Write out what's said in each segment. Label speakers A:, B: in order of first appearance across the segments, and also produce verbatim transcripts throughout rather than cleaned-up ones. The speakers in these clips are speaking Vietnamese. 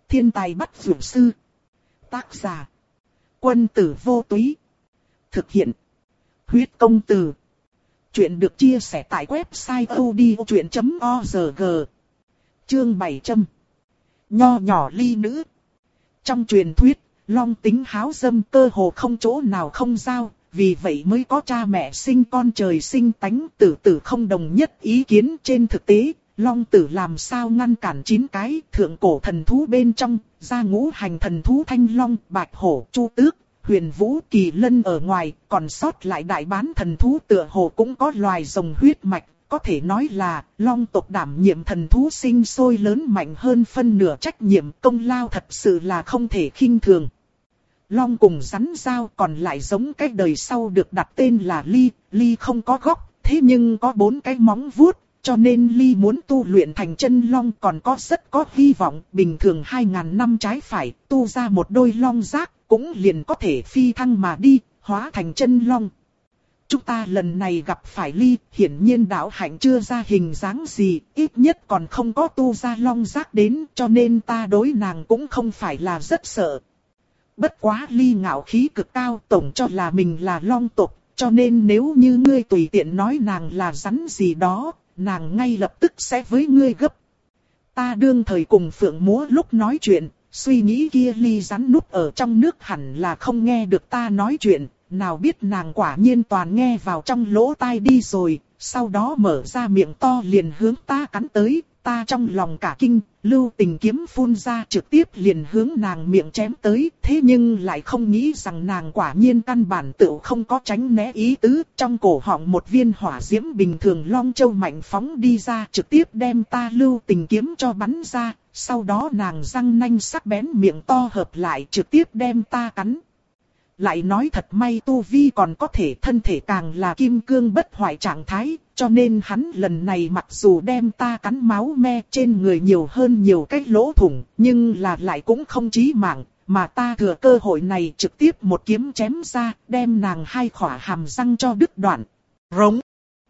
A: Thiên tài bắt dược sư. Tác giả. Quân tử vô túy. Thực hiện. Huyết công từ. Chuyện được chia sẻ tại website odchuyện chấm org. Chương bảy trăm. Nho nhỏ ly nữ. Trong truyền thuyết, Long tính háo dâm cơ hồ không chỗ nào không giao, vì vậy mới có cha mẹ sinh con trời sinh tánh, tử tử không đồng nhất ý kiến. Trên thực tế, Long tử làm sao ngăn cản chín cái thượng cổ thần thú bên trong, ra ngũ hành thần thú Thanh Long, Bạch Hổ, Chu Tước, Huyền Vũ, Kỳ Lân ở ngoài, còn sót lại đại bán thần thú tựa hồ cũng có loài rồng huyết mạch. Có thể nói là, Long tộc đảm nhiệm thần thú sinh sôi lớn mạnh hơn phân nửa trách nhiệm, công lao thật sự là không thể khinh thường. Long cùng rắn giao còn lại giống cái đời sau được đặt tên là Ly, Ly không có góc, thế nhưng có bốn cái móng vuốt, cho nên Ly muốn tu luyện thành chân long còn có rất có hy vọng. Bình thường hai ngàn năm trái phải, tu ra một đôi long giác, cũng liền có thể phi thăng mà đi, hóa thành chân long. Chúng ta lần này gặp phải Ly, hiển nhiên đạo hạnh chưa ra hình dáng gì, ít nhất còn không có tu ra long giác đến, cho nên ta đối nàng cũng không phải là rất sợ. Bất quá Ly ngạo khí cực cao, tổng cho là mình là long tộc, cho nên nếu như ngươi tùy tiện nói nàng là rắn gì đó, nàng ngay lập tức sẽ với ngươi gấp. Ta đương thời cùng Phượng Múa lúc nói chuyện, suy nghĩ kia Ly rắn núp ở trong nước hẳn là không nghe được ta nói chuyện, nào biết nàng quả nhiên toàn nghe vào trong lỗ tai đi rồi, sau đó mở ra miệng to liền hướng ta cắn tới. Ta trong lòng cả kinh, lưu tình kiếm phun ra trực tiếp liền hướng nàng miệng chém tới, thế nhưng lại không nghĩ rằng nàng quả nhiên căn bản tự không có tránh né ý tứ, trong cổ họng một viên hỏa diễm bình thường long châu mạnh phóng đi ra, trực tiếp đem ta lưu tình kiếm cho bắn ra, sau đó nàng răng nanh sắc bén miệng to hợp lại trực tiếp đem ta cắn. Lại nói thật may tu vi còn có thể, thân thể càng là kim cương bất hoại trạng thái, cho nên hắn lần này mặc dù đem ta cắn máu me trên người nhiều hơn nhiều cái lỗ thủng, nhưng là lại cũng không chí mạng, mà ta thừa cơ hội này trực tiếp một kiếm chém ra, đem nàng hai khỏa hàm răng cho đứt đoạn. Rống!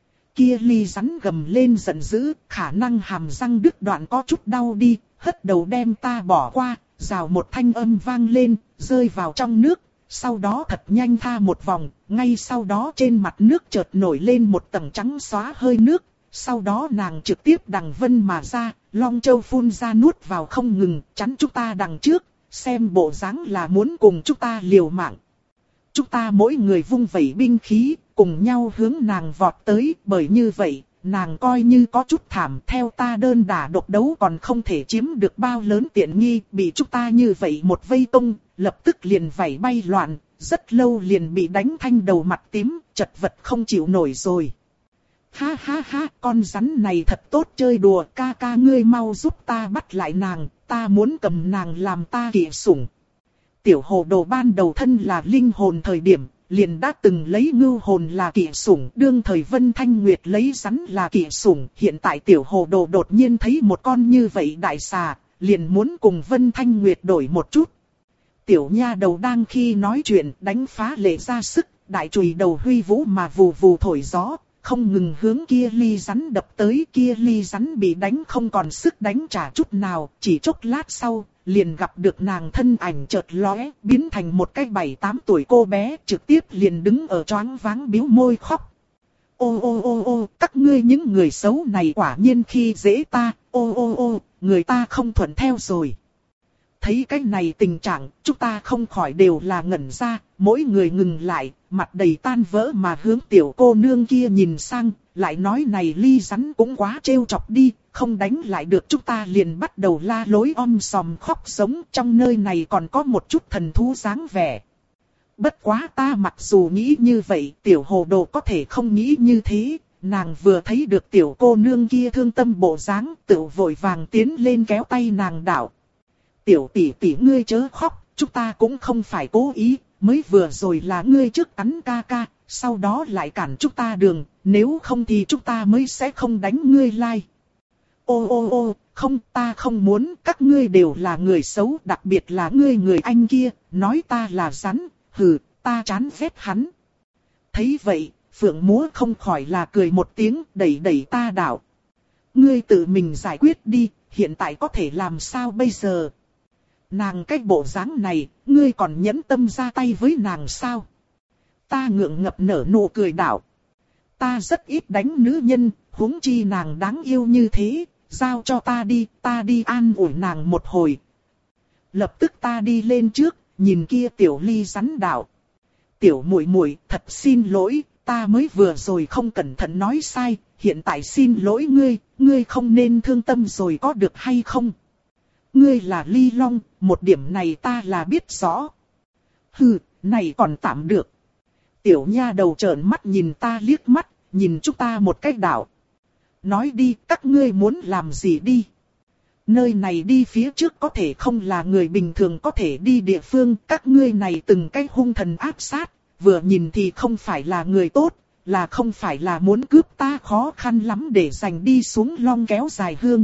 A: Kia Ly rắn gầm lên giận dữ, khả năng hàm răng đứt đoạn có chút đau đi, hất đầu đem ta bỏ qua, rào một thanh âm vang lên, rơi vào trong nước. Sau đó thật nhanh tha một vòng, ngay sau đó trên mặt nước chợt nổi lên một tầng trắng xóa hơi nước. Sau đó nàng trực tiếp đằng vân mà ra, long châu phun ra nuốt vào không ngừng, chắn chúng ta đằng trước, xem bộ dáng là muốn cùng chúng ta liều mạng. Chúng ta mỗi người vung vẩy binh khí, cùng nhau hướng nàng vọt tới, bởi như vậy, nàng coi như có chút thảm, theo ta đơn đả độc đấu còn không thể chiếm được bao lớn tiện nghi, bị chúng ta như vậy một vây công, lập tức liền vảy bay loạn, rất lâu liền bị đánh thanh đầu mặt tím, chật vật không chịu nổi rồi. Ha ha ha, con rắn này thật tốt chơi đùa, ca ca ngươi mau giúp ta bắt lại nàng, ta muốn cầm nàng làm ta kỵ sủng. Tiểu hồ đồ ban đầu thân là linh hồn thời điểm, liền đã từng lấy ngưu hồn là kỵ sủng, đương thời Vân Thanh Nguyệt lấy rắn là kỵ sủng, hiện tại tiểu hồ đồ đột nhiên thấy một con như vậy đại xà, liền muốn cùng Vân Thanh Nguyệt đổi một chút. Tiểu nha đầu đang khi nói chuyện đánh phá lệ ra sức, đại chùy đầu huy vũ mà vù vù thổi gió, không ngừng hướng kia Ly rắn đập tới. Kia Ly rắn bị đánh không còn sức đánh trả chút nào, chỉ chốc lát sau, liền gặp được nàng thân ảnh chợt lóe, biến thành một cái bảy tám tuổi cô bé, trực tiếp liền đứng ở choáng váng bĩu môi khóc. Ô ô ô ô, các ngươi những người xấu này quả nhiên khi dễ ta, ô ô ô, người ta không thuận theo rồi. Thấy cái này tình trạng, chúng ta không khỏi đều là ngẩn ra, mỗi người ngừng lại, mặt đầy tan vỡ mà hướng tiểu cô nương kia nhìn sang, lại nói này Ly rắn cũng quá trêu chọc đi, không đánh lại được chúng ta liền bắt đầu la lối om sòm khóc sống, trong nơi này còn có một chút thần thú dáng vẻ. Bất quá ta mặc dù nghĩ như vậy, tiểu hồ đồ có thể không nghĩ như thế, nàng vừa thấy được tiểu cô nương kia thương tâm bộ dáng, tự vội vàng tiến lên kéo tay nàng đạo. Tiểu tỷ tỷ ngươi chớ khóc, chúng ta cũng không phải cố ý, mới vừa rồi là ngươi trước cắn ca ca, sau đó lại cản chúng ta đường, nếu không thì chúng ta mới sẽ không đánh ngươi lai. Ô ô ô, không, ta không muốn, các ngươi đều là người xấu, đặc biệt là ngươi người anh kia, nói ta là rắn, hừ, ta chán ghét hắn. Thấy vậy, Phượng Múa không khỏi là cười một tiếng, đẩy đẩy ta đạo. Ngươi tự mình giải quyết đi, hiện tại có thể làm sao bây giờ? Nàng cái bộ dáng này, ngươi còn nhẫn tâm ra tay với nàng sao? Ta ngượng ngập nở nụ cười đạo. Ta rất ít đánh nữ nhân, huống chi nàng đáng yêu như thế, giao cho ta đi, ta đi an ủi nàng một hồi. Lập tức ta đi lên trước, nhìn kia Tiểu Ly rắn đạo. Tiểu muội muội, thật xin lỗi, ta mới vừa rồi không cẩn thận nói sai, hiện tại xin lỗi ngươi, ngươi không nên thương tâm rồi có được hay không? Ngươi là Ly Long, một điểm này ta là biết rõ. Hừ, này còn tạm được. Tiểu nha đầu trợn mắt nhìn ta liếc mắt, nhìn chúng ta một cách đảo. Nói đi, các ngươi muốn làm gì đi? Nơi này đi phía trước có thể không là người bình thường có thể đi địa phương, các ngươi này từng cái hung thần áp sát, vừa nhìn thì không phải là người tốt, là không phải là muốn cướp ta khó khăn lắm để giành đi xuống long kéo dài hương.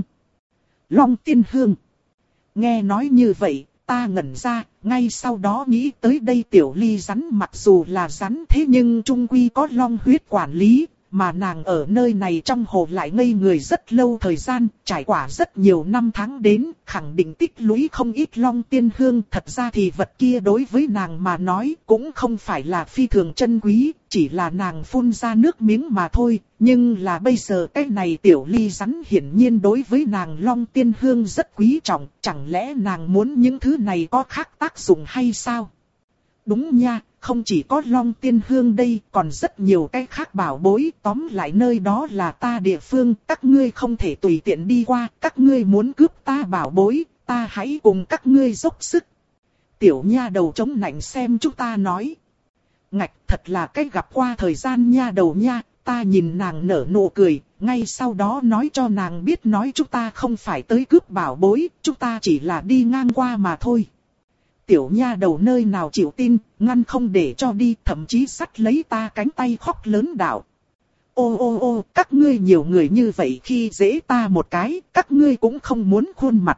A: Long tiên hương. Nghe nói như vậy, ta ngẩn ra, ngay sau đó nghĩ tới đây Tiểu Ly rắn mặc dù là rắn thế nhưng trung quy có long huyết quản lý, mà nàng ở nơi này trong hồ lại ngây người rất lâu thời gian, trải qua rất nhiều năm tháng đến, khẳng định tích lũy không ít long tiên hương. Thật ra thì vật kia đối với nàng mà nói cũng không phải là phi thường chân quý, chỉ là nàng phun ra nước miếng mà thôi. Nhưng là bây giờ cái này Tiểu Ly rắn hiển nhiên đối với nàng long tiên hương rất quý trọng, chẳng lẽ nàng muốn những thứ này có khác tác dụng hay sao? Đúng nha, không chỉ có long tiên hương đây, còn rất nhiều cái khác bảo bối, tóm lại nơi đó là ta địa phương, các ngươi không thể tùy tiện đi qua, các ngươi muốn cướp ta bảo bối, ta hãy cùng các ngươi dốc sức. Tiểu nha đầu chống nạnh xem chúng ta nói. Ngạch, thật là cái gặp qua thời gian nha đầu nha, ta nhìn nàng nở nụ cười, ngay sau đó nói cho nàng biết nói chúng ta không phải tới cướp bảo bối, chúng ta chỉ là đi ngang qua mà thôi. Tiểu nha đầu nơi nào chịu tin, ngăn không để cho đi, thậm chí sắt lấy ta cánh tay khóc lớn đạo. Ô ô ô, các ngươi nhiều người như vậy khi dễ ta một cái, các ngươi cũng không muốn khuôn mặt.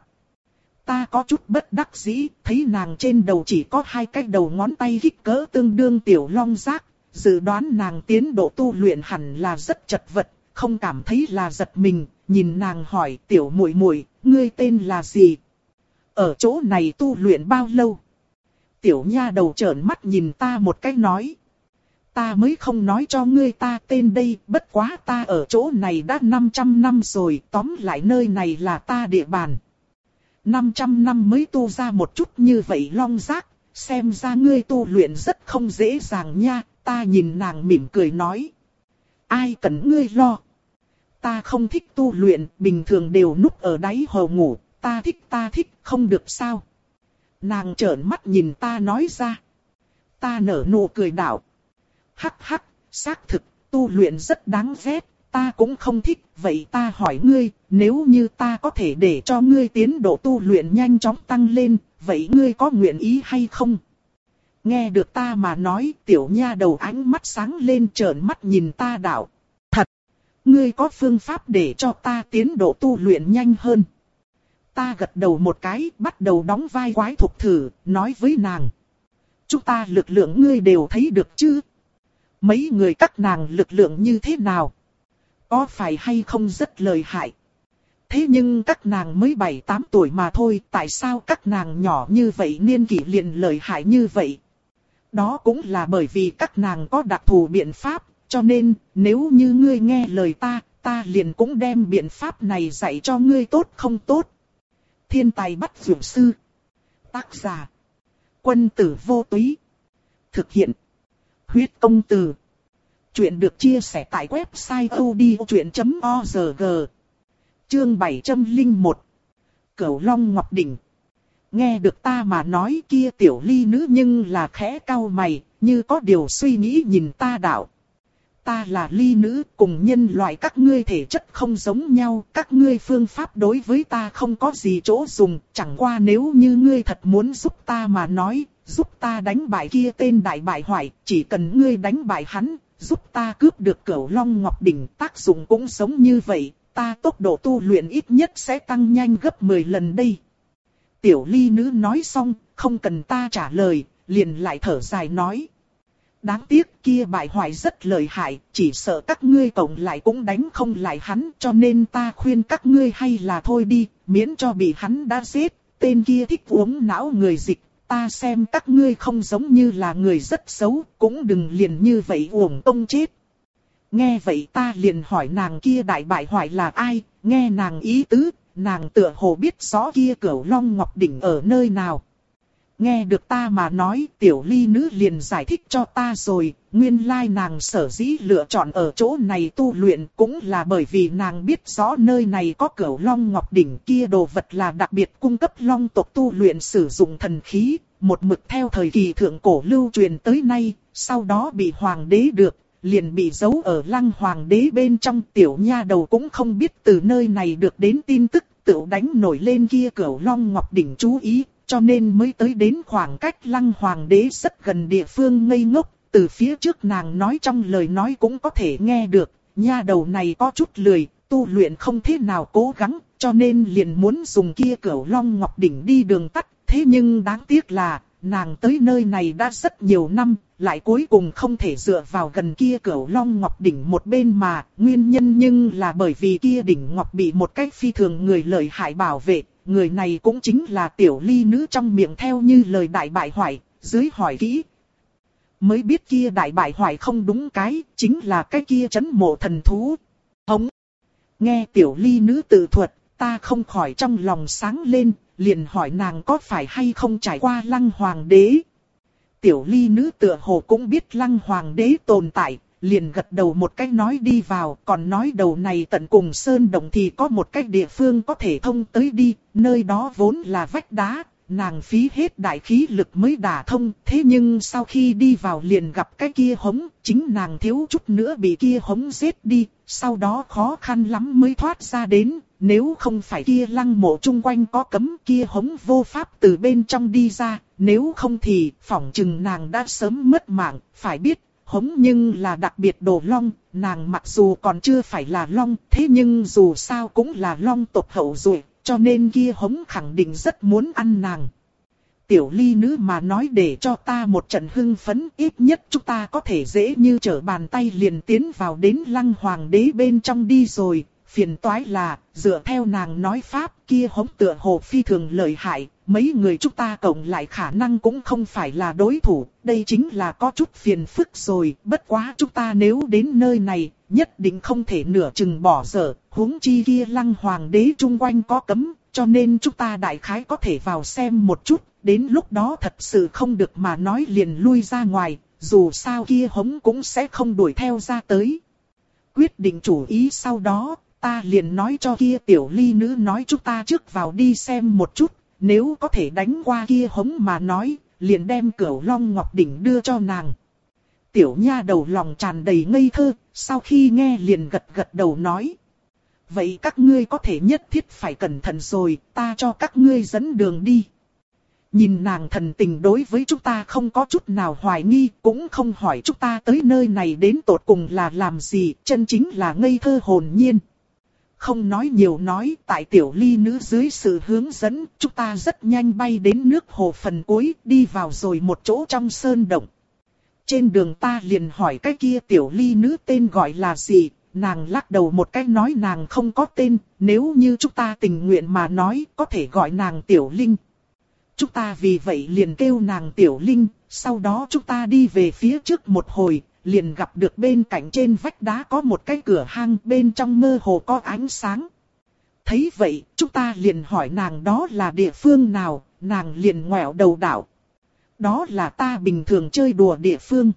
A: Ta có chút bất đắc dĩ, thấy nàng trên đầu chỉ có hai cái đầu ngón tay kích cỡ tương đương tiểu long giác, dự đoán nàng tiến độ tu luyện hẳn là rất chật vật, không cảm thấy là giật mình, nhìn nàng hỏi tiểu muội muội, ngươi tên là gì? Ở chỗ này tu luyện bao lâu? Tiểu nha đầu trợn mắt nhìn ta một cái nói. Ta mới không nói cho ngươi ta tên đây, bất quá ta ở chỗ này đã năm trăm năm rồi, tóm lại nơi này là ta địa bàn. năm trăm năm mới tu ra một chút như vậy long giác, xem ra ngươi tu luyện rất không dễ dàng nha, ta nhìn nàng mỉm cười nói. Ai cần ngươi lo? Ta không thích tu luyện, bình thường đều núp ở đáy hồ ngủ. Ta thích ta thích, không được sao? Nàng trợn mắt nhìn ta nói ra. Ta nở nụ cười đạo. Hắc hắc, xác thực, tu luyện rất đáng ghét, ta cũng không thích. Vậy ta hỏi ngươi, nếu như ta có thể để cho ngươi tiến độ tu luyện nhanh chóng tăng lên, vậy ngươi có nguyện ý hay không? Nghe được ta mà nói, tiểu nha đầu ánh mắt sáng lên trợn mắt nhìn ta đạo. Thật, ngươi có phương pháp để cho ta tiến độ tu luyện nhanh hơn? Ta gật đầu một cái, bắt đầu đóng vai quái thục thử, nói với nàng. Chúng ta lực lượng ngươi đều thấy được chứ? Mấy người các nàng lực lượng như thế nào? Có phải hay không rất lợi hại? Thế nhưng các nàng mới bảy tám tuổi mà thôi, tại sao các nàng nhỏ như vậy niên kỷ liền lợi hại như vậy? Đó cũng là bởi vì các nàng có đặc thù biện pháp, cho nên nếu như ngươi nghe lời ta, ta liền cũng đem biện pháp này dạy cho ngươi tốt không tốt? Thiên tài bắt dược sư. Tác giả. Quân tử vô túy. Thực hiện. Huyết công từ. Chuyện được chia sẻ tại website odchuyện chấm org. Chương bảy trăm lẻ một. Cửu Long Ngọc Đỉnh. Nghe được ta mà nói kia Tiểu Ly nữ nhưng là khẽ cau mày, như có điều suy nghĩ nhìn ta đạo. Ta là Ly nữ, cùng nhân loại các ngươi thể chất không giống nhau, các ngươi phương pháp đối với ta không có gì chỗ dùng, chẳng qua nếu như ngươi thật muốn giúp ta mà nói, giúp ta đánh bại kia tên đại bại hoại, chỉ cần ngươi đánh bại hắn, giúp ta cướp được Cửu Long Ngọc Đỉnh, tác dụng cũng giống như vậy, ta tốc độ tu luyện ít nhất sẽ tăng nhanh gấp mười lần đây. Tiểu Ly nữ nói xong, không cần ta trả lời, liền lại thở dài nói. Đáng tiếc kia bại hoại rất lợi hại, chỉ sợ các ngươi cộng lại cũng đánh không lại hắn, cho nên ta khuyên các ngươi hay là thôi đi, miễn cho bị hắn đã giết, tên kia thích uống não người dịch, ta xem các ngươi không giống như là người rất xấu, cũng đừng liền như vậy uổng công chết. Nghe vậy ta liền hỏi nàng kia đại bại hoại là ai, nghe nàng ý tứ, nàng tựa hồ biết rõ kia Cửu Long Ngọc Đỉnh ở nơi nào. Nghe được ta mà nói, tiểu ly nữ liền giải thích cho ta rồi, nguyên lai nàng sở dĩ lựa chọn ở chỗ này tu luyện cũng là bởi vì nàng biết rõ nơi này có Cửu Long Ngọc Đỉnh, kia đồ vật là đặc biệt cung cấp long tộc tu luyện sử dụng thần khí, một mực theo thời kỳ thượng cổ lưu truyền tới nay, sau đó bị hoàng đế được, liền bị giấu ở Lăng Hoàng đế bên trong. Tiểu nha đầu cũng không biết từ nơi này được đến tin tức, tự đánh nổi lên kia Cửu Long Ngọc Đỉnh chú ý, cho nên mới tới đến khoảng cách Lăng Hoàng đế rất gần địa phương ngây ngốc. Từ phía trước nàng nói trong lời nói cũng có thể nghe được, nha đầu này có chút lười, tu luyện không thế nào cố gắng, cho nên liền muốn dùng kia Cửu Long Ngọc Đỉnh đi đường tắt. Thế nhưng đáng tiếc là, nàng tới nơi này đã rất nhiều năm, lại cuối cùng không thể dựa vào gần kia Cửu Long Ngọc Đỉnh một bên mà, nguyên nhân nhưng là bởi vì kia đỉnh ngọc bị một cách phi thường người lợi hại bảo vệ, người này cũng chính là tiểu ly nữ trong miệng theo như lời đại bại hoại, dưới hỏi kỹ. Mới biết kia đại bại hoại không đúng cái, chính là cái kia trấn mộ thần thú. Hống! Nghe tiểu ly nữ tự thuật, ta không khỏi trong lòng sáng lên, liền hỏi nàng có phải hay không trải qua Lăng Hoàng đế. Tiểu ly nữ tựa hồ cũng biết Lăng Hoàng đế tồn tại, liền gật đầu một cách nói đi vào, còn nói đầu này tận cùng sơn động thì có một cách địa phương có thể thông tới đi, nơi đó vốn là vách đá, nàng phí hết đại khí lực mới đả thông, thế nhưng sau khi đi vào liền gặp cái kia hống, chính nàng thiếu chút nữa bị kia hống giết đi, sau đó khó khăn lắm mới thoát ra đến, nếu không phải kia lăng mộ chung quanh có cấm, kia hống vô pháp từ bên trong đi ra, nếu không thì phỏng chừng nàng đã sớm mất mạng. Phải biết, hống nhưng là đặc biệt đồ long, nàng mặc dù còn chưa phải là long, thế nhưng dù sao cũng là long tộc hậu duệ, cho nên kia hống khẳng định rất muốn ăn nàng. Tiểu ly nữ mà nói để cho ta một trận hưng phấn, ít nhất chúng ta có thể dễ như trở bàn tay liền tiến vào đến Lăng Hoàng đế bên trong đi rồi. Phiền toái là, dựa theo nàng nói pháp, kia hống tựa hồ phi thường lợi hại, mấy người chúng ta cộng lại khả năng cũng không phải là đối thủ, đây chính là có chút phiền phức rồi. Bất quá chúng ta nếu đến nơi này, nhất định không thể nửa chừng bỏ dở, huống chi kia Lăng Hoàng đế chung quanh có cấm, cho nên chúng ta đại khái có thể vào xem một chút, đến lúc đó thật sự không được mà nói liền lui ra ngoài, dù sao kia hống cũng sẽ không đuổi theo ra tới. Quyết định chủ ý sau đó, ta liền nói cho kia tiểu ly nữ nói chúng ta trước vào đi xem một chút, nếu có thể đánh qua kia hống mà nói, liền đem Cửu Long Ngọc Đỉnh đưa cho nàng. Tiểu nha đầu lòng tràn đầy ngây thơ, sau khi nghe liền gật gật đầu nói. Vậy các ngươi có thể nhất thiết phải cẩn thận rồi, ta cho các ngươi dẫn đường đi. Nhìn nàng thần tình đối với chúng ta không có chút nào hoài nghi, cũng không hỏi chúng ta tới nơi này đến tột cùng là làm gì, chân chính là ngây thơ hồn nhiên. Không nói nhiều nói, tại tiểu ly nữ dưới sự hướng dẫn, chúng ta rất nhanh bay đến nước hồ phần cuối, đi vào rồi một chỗ trong sơn động. Trên đường ta liền hỏi cái kia tiểu ly nữ tên gọi là gì, nàng lắc đầu một cái nói nàng không có tên, nếu như chúng ta tình nguyện mà nói, có thể gọi nàng Tiểu Linh. Chúng ta vì vậy liền kêu nàng Tiểu Linh, sau đó chúng ta đi về phía trước một hồi, liền gặp được bên cạnh trên vách đá có một cái cửa hang, bên trong mơ hồ có ánh sáng. Thấy vậy, chúng ta liền hỏi nàng đó là địa phương nào, nàng liền ngoẹo đầu đảo. Đó là ta bình thường chơi đùa địa phương.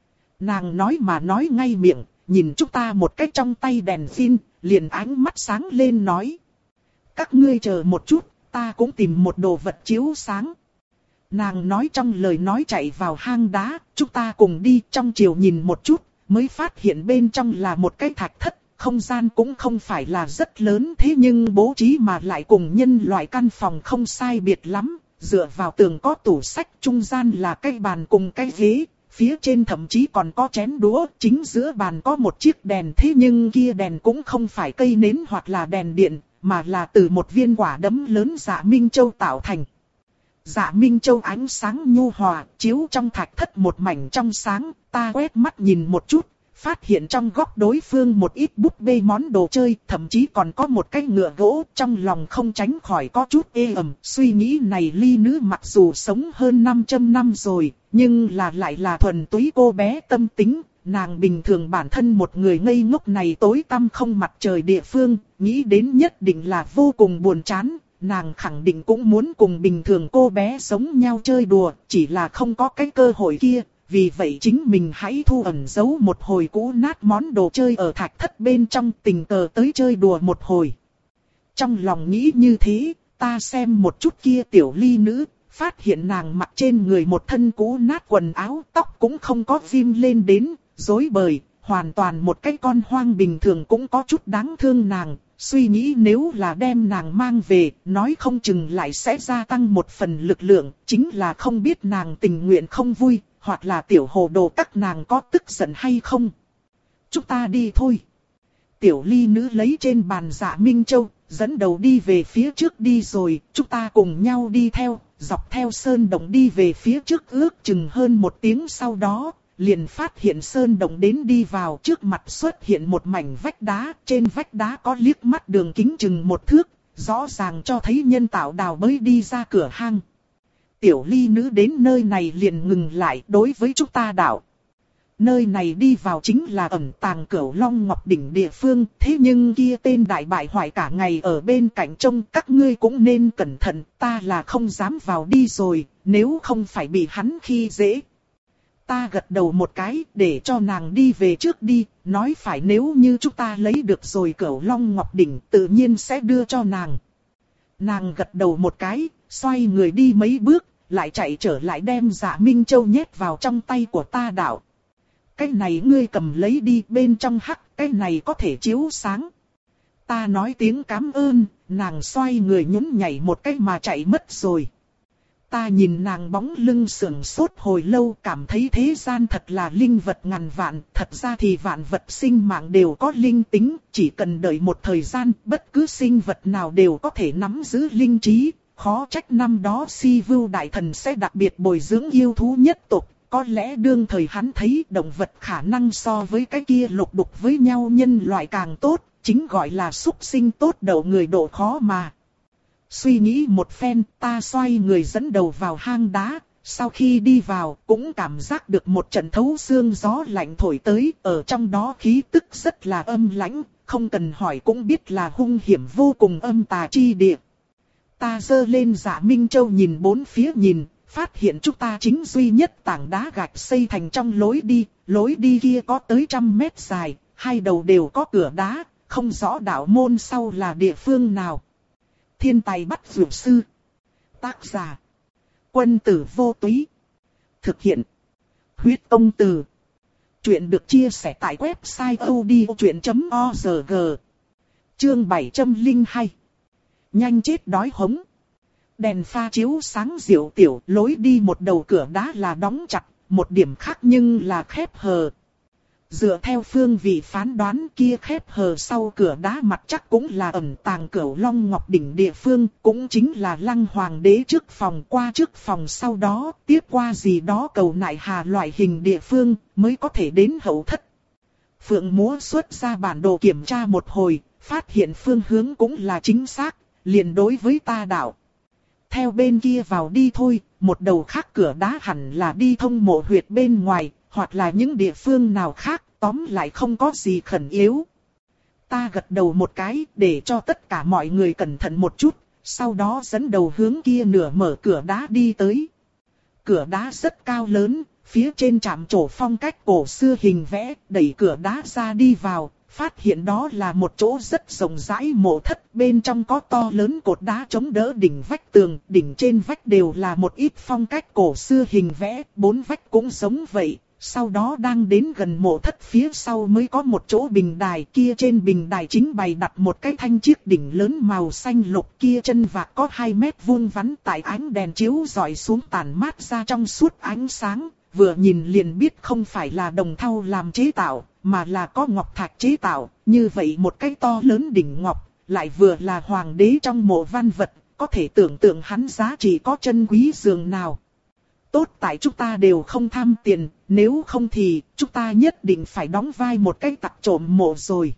A: Nàng nói mà nói ngay miệng, nhìn chúng ta một cái trong tay đèn pin, liền ánh mắt sáng lên nói. Các ngươi chờ một chút, ta cũng tìm một đồ vật chiếu sáng. Nàng nói trong lời nói chạy vào hang đá, chúng ta cùng đi trong chiều nhìn một chút, mới phát hiện bên trong là một cái thạch thất, không gian cũng không phải là rất lớn thế nhưng bố trí mà lại cùng nhân loại căn phòng không sai biệt lắm, dựa vào tường có tủ sách, trung gian là cái bàn cùng cái ghế, phía trên thậm chí còn có chén đũa, chính giữa bàn có một chiếc đèn thế nhưng kia đèn cũng không phải cây nến hoặc là đèn điện, mà là từ một viên quả đấm lớn Dạ Minh Châu tạo thành. Dạ Minh Châu ánh sáng nhu hòa, chiếu trong thạch thất một mảnh trong sáng, ta quét mắt nhìn một chút, phát hiện trong góc đối phương một ít búp bê món đồ chơi, thậm chí còn có một cái ngựa gỗ, trong lòng không tránh khỏi có chút ê ẩm. Suy nghĩ này ly nữ mặc dù sống hơn năm trăm năm rồi, nhưng là lại là thuần túy cô bé tâm tính. Nàng bình thường bản thân một người ngây ngốc này tối tăm không mặt trời địa phương, nghĩ đến nhất định là vô cùng buồn chán. Nàng khẳng định cũng muốn cùng bình thường cô bé giống nhau chơi đùa, chỉ là không có cái cơ hội kia. Vì vậy chính mình hãy thu ẩn giấu một hồi cũ nát món đồ chơi ở thạch thất bên trong, tình cờ tới chơi đùa một hồi. Trong lòng nghĩ như thế, ta xem một chút kia tiểu ly nữ, phát hiện nàng mặc trên người một thân cũ nát quần áo, tóc cũng không có viêm lên đến, rối bời, hoàn toàn một cái con hoang bình thường cũng có chút đáng thương nàng. Suy nghĩ nếu là đem nàng mang về, nói không chừng lại sẽ gia tăng một phần lực lượng, chính là không biết nàng tình nguyện không vui, hoặc là tiểu hồ đồ các nàng có tức giận hay không. Chúng ta đi thôi. Tiểu ly nữ lấy trên bàn Dạ Minh Châu, dẫn đầu đi về phía trước đi rồi, chúng ta cùng nhau đi theo, dọc theo sơn động đi về phía trước ước chừng hơn một tiếng sau đó. Liền phát hiện sơn động đến đi vào, trước mặt xuất hiện một mảnh vách đá, trên vách đá có liếc mắt đường kính chừng một thước, rõ ràng cho thấy nhân tạo đào bới đi ra cửa hang. Tiểu ly nữ đến nơi này liền ngừng lại, đối với chúng ta đạo. Nơi này đi vào chính là ẩn tàng Cửu Long Ngọc Đỉnh địa phương, thế nhưng kia tên đại bại hoại cả ngày ở bên cạnh trông, các ngươi cũng nên cẩn thận, ta là không dám vào đi rồi, nếu không phải bị hắn khi dễ. Ta gật đầu một cái để cho nàng đi về trước đi, nói phải nếu như chúng ta lấy được rồi Cửu Long Ngọc Đỉnh tự nhiên sẽ đưa cho nàng. Nàng gật đầu một cái, xoay người đi mấy bước, lại chạy trở lại đem Dạ Minh Châu nhét vào trong tay của ta đạo. Cái này ngươi cầm lấy đi, bên trong hắc, cái này có thể chiếu sáng. Ta nói tiếng cảm ơn, nàng xoay người nhún nhảy một cái mà chạy mất rồi. Ta nhìn nàng bóng lưng sững sốt hồi lâu, cảm thấy thế gian thật là linh vật ngàn vạn, thật ra thì vạn vật sinh mạng đều có linh tính, chỉ cần đợi một thời gian, bất cứ sinh vật nào đều có thể nắm giữ linh trí, khó trách năm đó Si Vưu Đại Thần sẽ đặc biệt bồi dưỡng yêu thú nhất tộc, có lẽ đương thời hắn thấy động vật khả năng so với cái kia lục đục với nhau nhân loại càng tốt, chính gọi là súc sinh tốt đầu người độ khó mà. Suy nghĩ một phen, ta xoay người dẫn đầu vào hang đá, sau khi đi vào cũng cảm giác được một trận thấu xương gió lạnh thổi tới, ở trong đó khí tức rất là âm lãnh, không cần hỏi cũng biết là hung hiểm vô cùng âm tà chi địa. Ta giơ lên Dạ Minh Châu nhìn bốn phía nhìn, phát hiện chúng ta chính duy nhất tảng đá gạch xây thành trong lối đi, lối đi kia có tới trăm mét dài, hai đầu đều có cửa đá, không rõ đạo môn sau là địa phương nào. Thiên tài bắt dược sư. Tác giả. Quân tử vô túy. Thực hiện. Huyết công từ. Chuyện được chia sẻ tại website odchuyện chấm org. Chương bảy trăm lẻ hai. Nhanh chết đói hống. Đèn pha chiếu sáng diệu tiểu, lối đi một đầu cửa đá là đóng chặt, một điểm khác nhưng là khép hờ. Dựa theo phương vị phán đoán kia khép hờ sau cửa đá mặt chắc cũng là ẩn tàng Cửu Long Ngọc Đỉnh địa phương, cũng chính là Lăng Hoàng đế trước phòng, qua trước phòng sau đó, tiếp qua gì đó cầu nại hà loại hình địa phương, mới có thể đến hậu thất. Phượng múa xuất ra bản đồ kiểm tra một hồi, phát hiện phương hướng cũng là chính xác, liền đối với ta đạo. Theo bên kia vào đi thôi, một đầu khác cửa đá hẳn là đi thông mộ huyệt bên ngoài, hoặc là những địa phương nào khác, tóm lại không có gì khẩn yếu. Ta gật đầu một cái để cho tất cả mọi người cẩn thận một chút, sau đó dẫn đầu hướng kia nửa mở cửa đá đi tới. Cửa đá rất cao lớn, phía trên chạm trổ phong cách cổ xưa hình vẽ, đẩy cửa đá ra đi vào, phát hiện đó là một chỗ rất rộng rãi mộ thất, bên trong có to lớn cột đá chống đỡ đỉnh vách tường, đỉnh trên vách đều là một ít phong cách cổ xưa hình vẽ, bốn vách cũng giống vậy. Sau đó đang đến gần mộ thất phía sau mới có một chỗ bình đài, kia trên bình đài chính bày đặt một cái thanh chiếc đỉnh lớn màu xanh lục, kia chân vạc có hai mét vuông vắn, tại ánh đèn chiếu rọi xuống tản mát ra trong suốt ánh sáng, vừa nhìn liền biết không phải là đồng thau làm chế tạo, mà là có ngọc thạch chế tạo, như vậy một cái to lớn đỉnh ngọc, lại vừa là hoàng đế trong mộ văn vật, có thể tưởng tượng hắn giá trị có chân quý dường nào. Tốt tại chúng ta đều không tham tiền, nếu không thì chúng ta nhất định phải đóng vai một cái tặc trộm mộ rồi.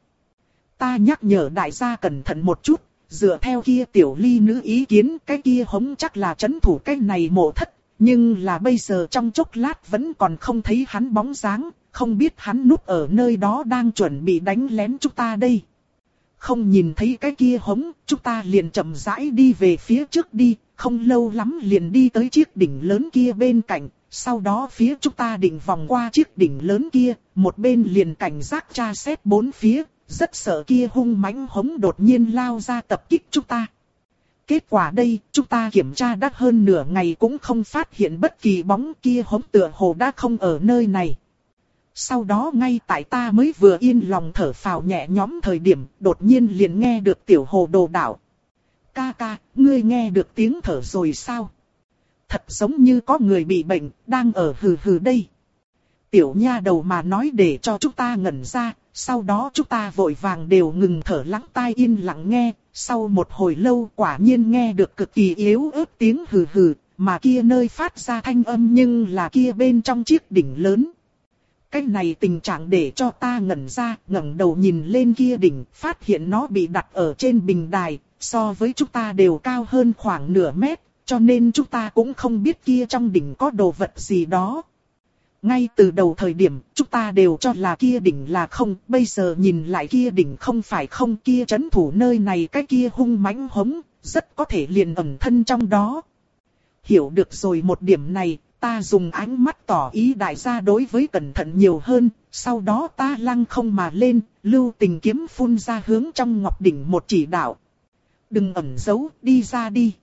A: Ta nhắc nhở đại gia cẩn thận một chút, dựa theo kia tiểu ly nữ ý kiến, cái kia hống chắc là trấn thủ cái này mộ thất, nhưng là bây giờ trong chốc lát vẫn còn không thấy hắn bóng dáng, không biết hắn núp ở nơi đó đang chuẩn bị đánh lén chúng ta đây. Không nhìn thấy cái kia hống, chúng ta liền chậm rãi đi về phía trước đi, không lâu lắm liền đi tới chiếc đỉnh lớn kia bên cạnh, sau đó phía chúng ta định vòng qua chiếc đỉnh lớn kia, một bên liền cảnh giác tra xét bốn phía, rất sợ kia hung mãnh hống đột nhiên lao ra tập kích chúng ta. Kết quả đây, chúng ta kiểm tra đã hơn nửa ngày cũng không phát hiện bất kỳ bóng, kia hống tựa hồ đã không ở nơi này. Sau đó ngay tại ta mới vừa yên lòng thở phào nhẹ nhõm thời điểm, đột nhiên liền nghe được tiểu hồ đồ đạo. Ca ca, ngươi nghe được tiếng thở rồi sao? Thật giống như có người bị bệnh, đang ở hừ hừ đây. Tiểu nha đầu mà nói để cho chúng ta ngẩn ra, sau đó chúng ta vội vàng đều ngừng thở lắng tai yên lặng nghe. Sau một hồi lâu quả nhiên nghe được cực kỳ yếu ớt tiếng hừ hừ, mà kia nơi phát ra thanh âm nhưng là kia bên trong chiếc đỉnh lớn. Cái này tình trạng để cho ta ngẩn ra, ngẩng đầu nhìn lên kia đỉnh, phát hiện nó bị đặt ở trên bình đài, so với chúng ta đều cao hơn khoảng nửa mét, cho nên chúng ta cũng không biết kia trong đỉnh có đồ vật gì đó. Ngay từ đầu thời điểm, chúng ta đều cho là kia đỉnh là không, bây giờ nhìn lại kia đỉnh không phải không, kia trấn thủ nơi này cái kia hung mãnh hống, rất có thể liền ẩn thân trong đó. Hiểu được rồi một điểm này, ta dùng ánh mắt tỏ ý đại gia đối với cẩn thận nhiều hơn, sau đó ta lăng không mà lên, lưu tình kiếm phun ra hướng trong ngọc đỉnh một chỉ đạo. Đừng ẩn giấu, đi ra đi.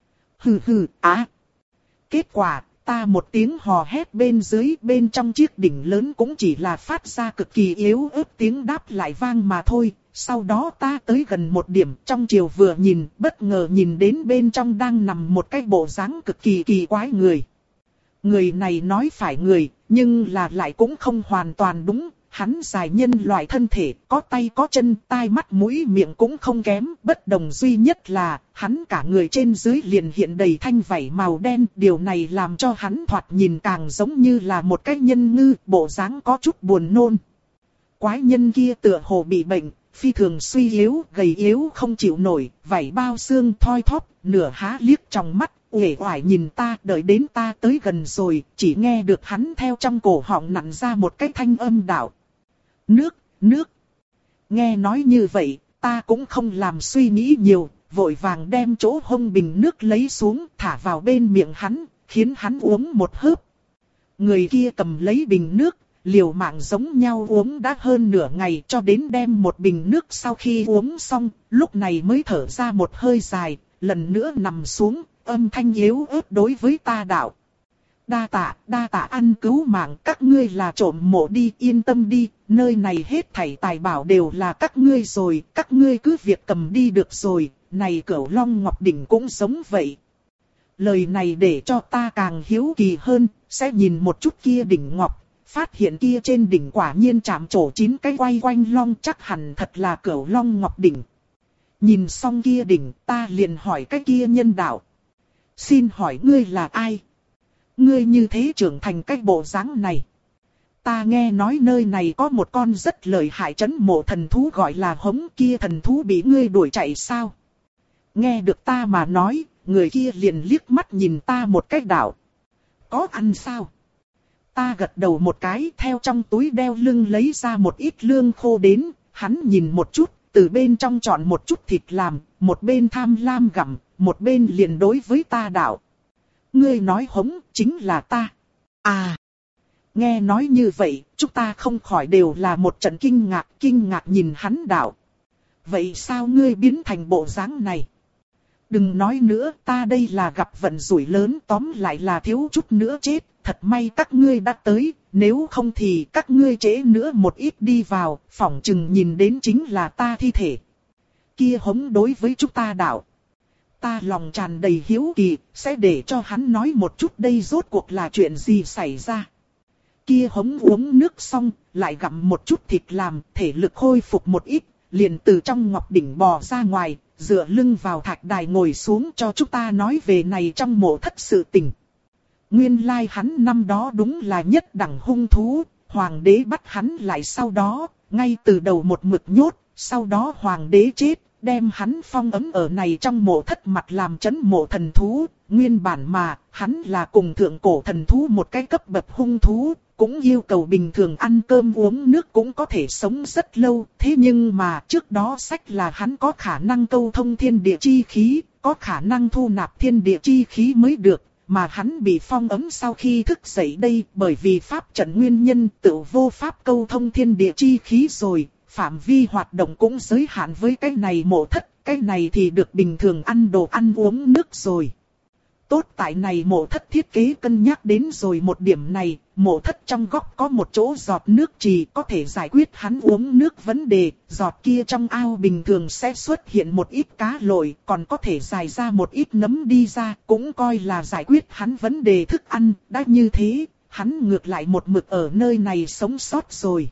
A: Hừ hừ, á. Kết quả, ta một tiếng hò hét bên dưới, bên trong chiếc đỉnh lớn cũng chỉ là phát ra cực kỳ yếu ớt tiếng đáp lại vang mà thôi. Sau đó ta tới gần một điểm, trong chiều vừa nhìn, bất ngờ nhìn đến bên trong đang nằm một cái bộ dáng cực kỳ kỳ quái người. Người này nói phải người, nhưng là lại cũng không hoàn toàn đúng. Hắn dài nhân loại thân thể, có tay có chân, tai mắt mũi miệng cũng không kém. Bất đồng duy nhất là, hắn cả người trên dưới liền hiện đầy thanh vảy màu đen. Điều này làm cho hắn thoạt nhìn càng giống như là một cái nhân ngư, bộ dáng có chút buồn nôn. Quái nhân kia tựa hồ bị bệnh, phi thường suy yếu, gầy yếu không chịu nổi, vảy bao xương thoi thóp, nửa há liếc trong mắt. Uể oải nhìn ta, đợi đến ta tới gần rồi, chỉ nghe được hắn theo trong cổ họng nặn ra một cái thanh âm đạo. Nước, nước. Nghe nói như vậy, ta cũng không làm suy nghĩ nhiều, vội vàng đem chỗ hông bình nước lấy xuống, thả vào bên miệng hắn, khiến hắn uống một hớp. Người kia cầm lấy bình nước, liều mạng giống nhau uống đã hơn nửa ngày, cho đến đem một bình nước sau khi uống xong, lúc này mới thở ra một hơi dài, lần nữa nằm xuống, âm thanh yếu ớt đối với ta đạo. Đa tạ, đa tạ ăn cứu mạng, các ngươi là trộm mộ đi, yên tâm đi, nơi này hết thảy tài bảo đều là các ngươi rồi, các ngươi cứ việc cầm đi được rồi, này Cửu Long Ngọc Đỉnh cũng giống vậy. Lời này để cho ta càng hiếu kỳ hơn, sẽ nhìn một chút kia đỉnh ngọc, phát hiện kia trên đỉnh quả nhiên chạm trổ chín cái quay quanh long, chắc hẳn thật là Cửu Long Ngọc Đỉnh. Nhìn xong kia đỉnh, ta liền hỏi cái kia nhân đạo. Xin hỏi ngươi là ai? Ngươi như thế trưởng thành cái bộ dáng này. Ta nghe nói nơi này có một con rất lợi hại trấn mộ thần thú gọi là hống, kia thần thú bị ngươi đuổi chạy sao? Nghe được ta mà nói, người kia liền liếc mắt nhìn ta một cái đạo. Có ăn sao? Ta gật đầu một cái, theo trong túi đeo lưng lấy ra một ít lương khô đến, hắn nhìn một chút, từ bên trong chọn một chút thịt làm, một bên tham lam gặm, một bên liền đối với ta đạo. Ngươi nói hống, chính là ta. À! Nghe nói như vậy, chúng ta không khỏi đều là một trận kinh ngạc, kinh ngạc nhìn hắn đạo. Vậy sao ngươi biến thành bộ dáng này? Đừng nói nữa, ta đây là gặp vận rủi lớn, tóm lại là thiếu chút nữa chết, thật may các ngươi đã tới, nếu không thì các ngươi trễ nữa một ít đi vào, phỏng chừng nhìn đến chính là ta thi thể. Kia hống đối với chúng ta đạo. Ta lòng tràn đầy hiếu kỳ, sẽ để cho hắn nói một chút đây rốt cuộc là chuyện gì xảy ra. Kia hống uống nước xong, lại gặm một chút thịt làm, thể lực khôi phục một ít, liền từ trong ngọc đỉnh bò ra ngoài, dựa lưng vào thạch đài ngồi xuống cho chúng ta nói về này trong mộ thất sự tình. Nguyên lai hắn năm đó đúng là nhất đẳng hung thú, hoàng đế bắt hắn lại sau đó, ngay từ đầu một mực nhốt, sau đó hoàng đế chết, đem hắn phong ấn ở này trong mộ thất mặt làm trấn mộ thần thú. Nguyên bản mà, hắn là cùng thượng cổ thần thú một cái cấp bậc hung thú, cũng yêu cầu bình thường ăn cơm uống nước cũng có thể sống rất lâu. Thế nhưng mà trước đó sách là hắn có khả năng câu thông thiên địa chi khí, có khả năng thu nạp thiên địa chi khí mới được. Mà hắn bị phong ấn sau khi thức dậy đây, bởi vì pháp trận nguyên nhân tự vô pháp câu thông thiên địa chi khí rồi, phạm vi hoạt động cũng giới hạn với cái này mộ thất, cái này thì được bình thường ăn đồ ăn uống nước rồi. Tốt tại này mộ thất thiết kế cân nhắc đến rồi một điểm này, mộ thất trong góc có một chỗ giọt nước trì có thể giải quyết hắn uống nước vấn đề, giọt kia trong ao bình thường sẽ xuất hiện một ít cá lội, còn có thể giải ra một ít nấm đi ra, cũng coi là giải quyết hắn vấn đề thức ăn, đã như thế, hắn ngược lại một mực ở nơi này sống sót rồi.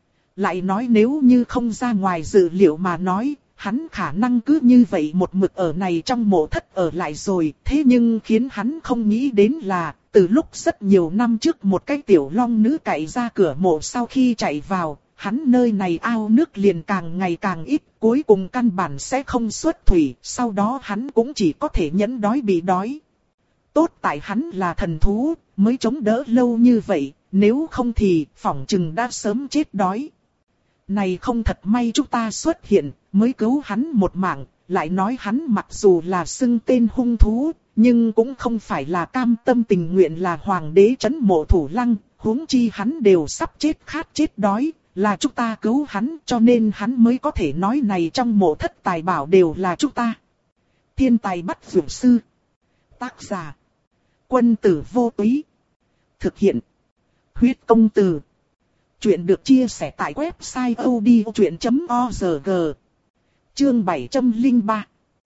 A: Lại nói nếu như không ra ngoài dự liệu mà nói, hắn khả năng cứ như vậy một mực ở này trong mộ thất ở lại rồi. Thế nhưng khiến hắn không nghĩ đến là, từ lúc rất nhiều năm trước một cái tiểu long nữ cậy ra cửa mộ sau khi chạy vào, hắn nơi này ao nước liền càng ngày càng ít, cuối cùng căn bản sẽ không xuất thủy, sau đó hắn cũng chỉ có thể nhẫn đói bị đói. Tốt tại hắn là thần thú, mới chống đỡ lâu như vậy, nếu không thì phỏng chừng đã sớm chết đói. Này không thật may chúng ta xuất hiện, mới cứu hắn một mạng, lại nói hắn mặc dù là xưng tên hung thú, nhưng cũng không phải là cam tâm tình nguyện là hoàng đế trấn mộ thủ lăng, huống chi hắn đều sắp chết khát chết đói, là chúng ta cứu hắn cho nên hắn mới có thể nói này trong mộ thất tài bảo đều là chúng ta. Thiên tài bắt vượt sư. Tác giả. Quân tử vô túy. Thực hiện. Huyết công từ. Chuyện được chia sẻ tại website odchuyện chấm org. Chương bảy trăm lẻ ba.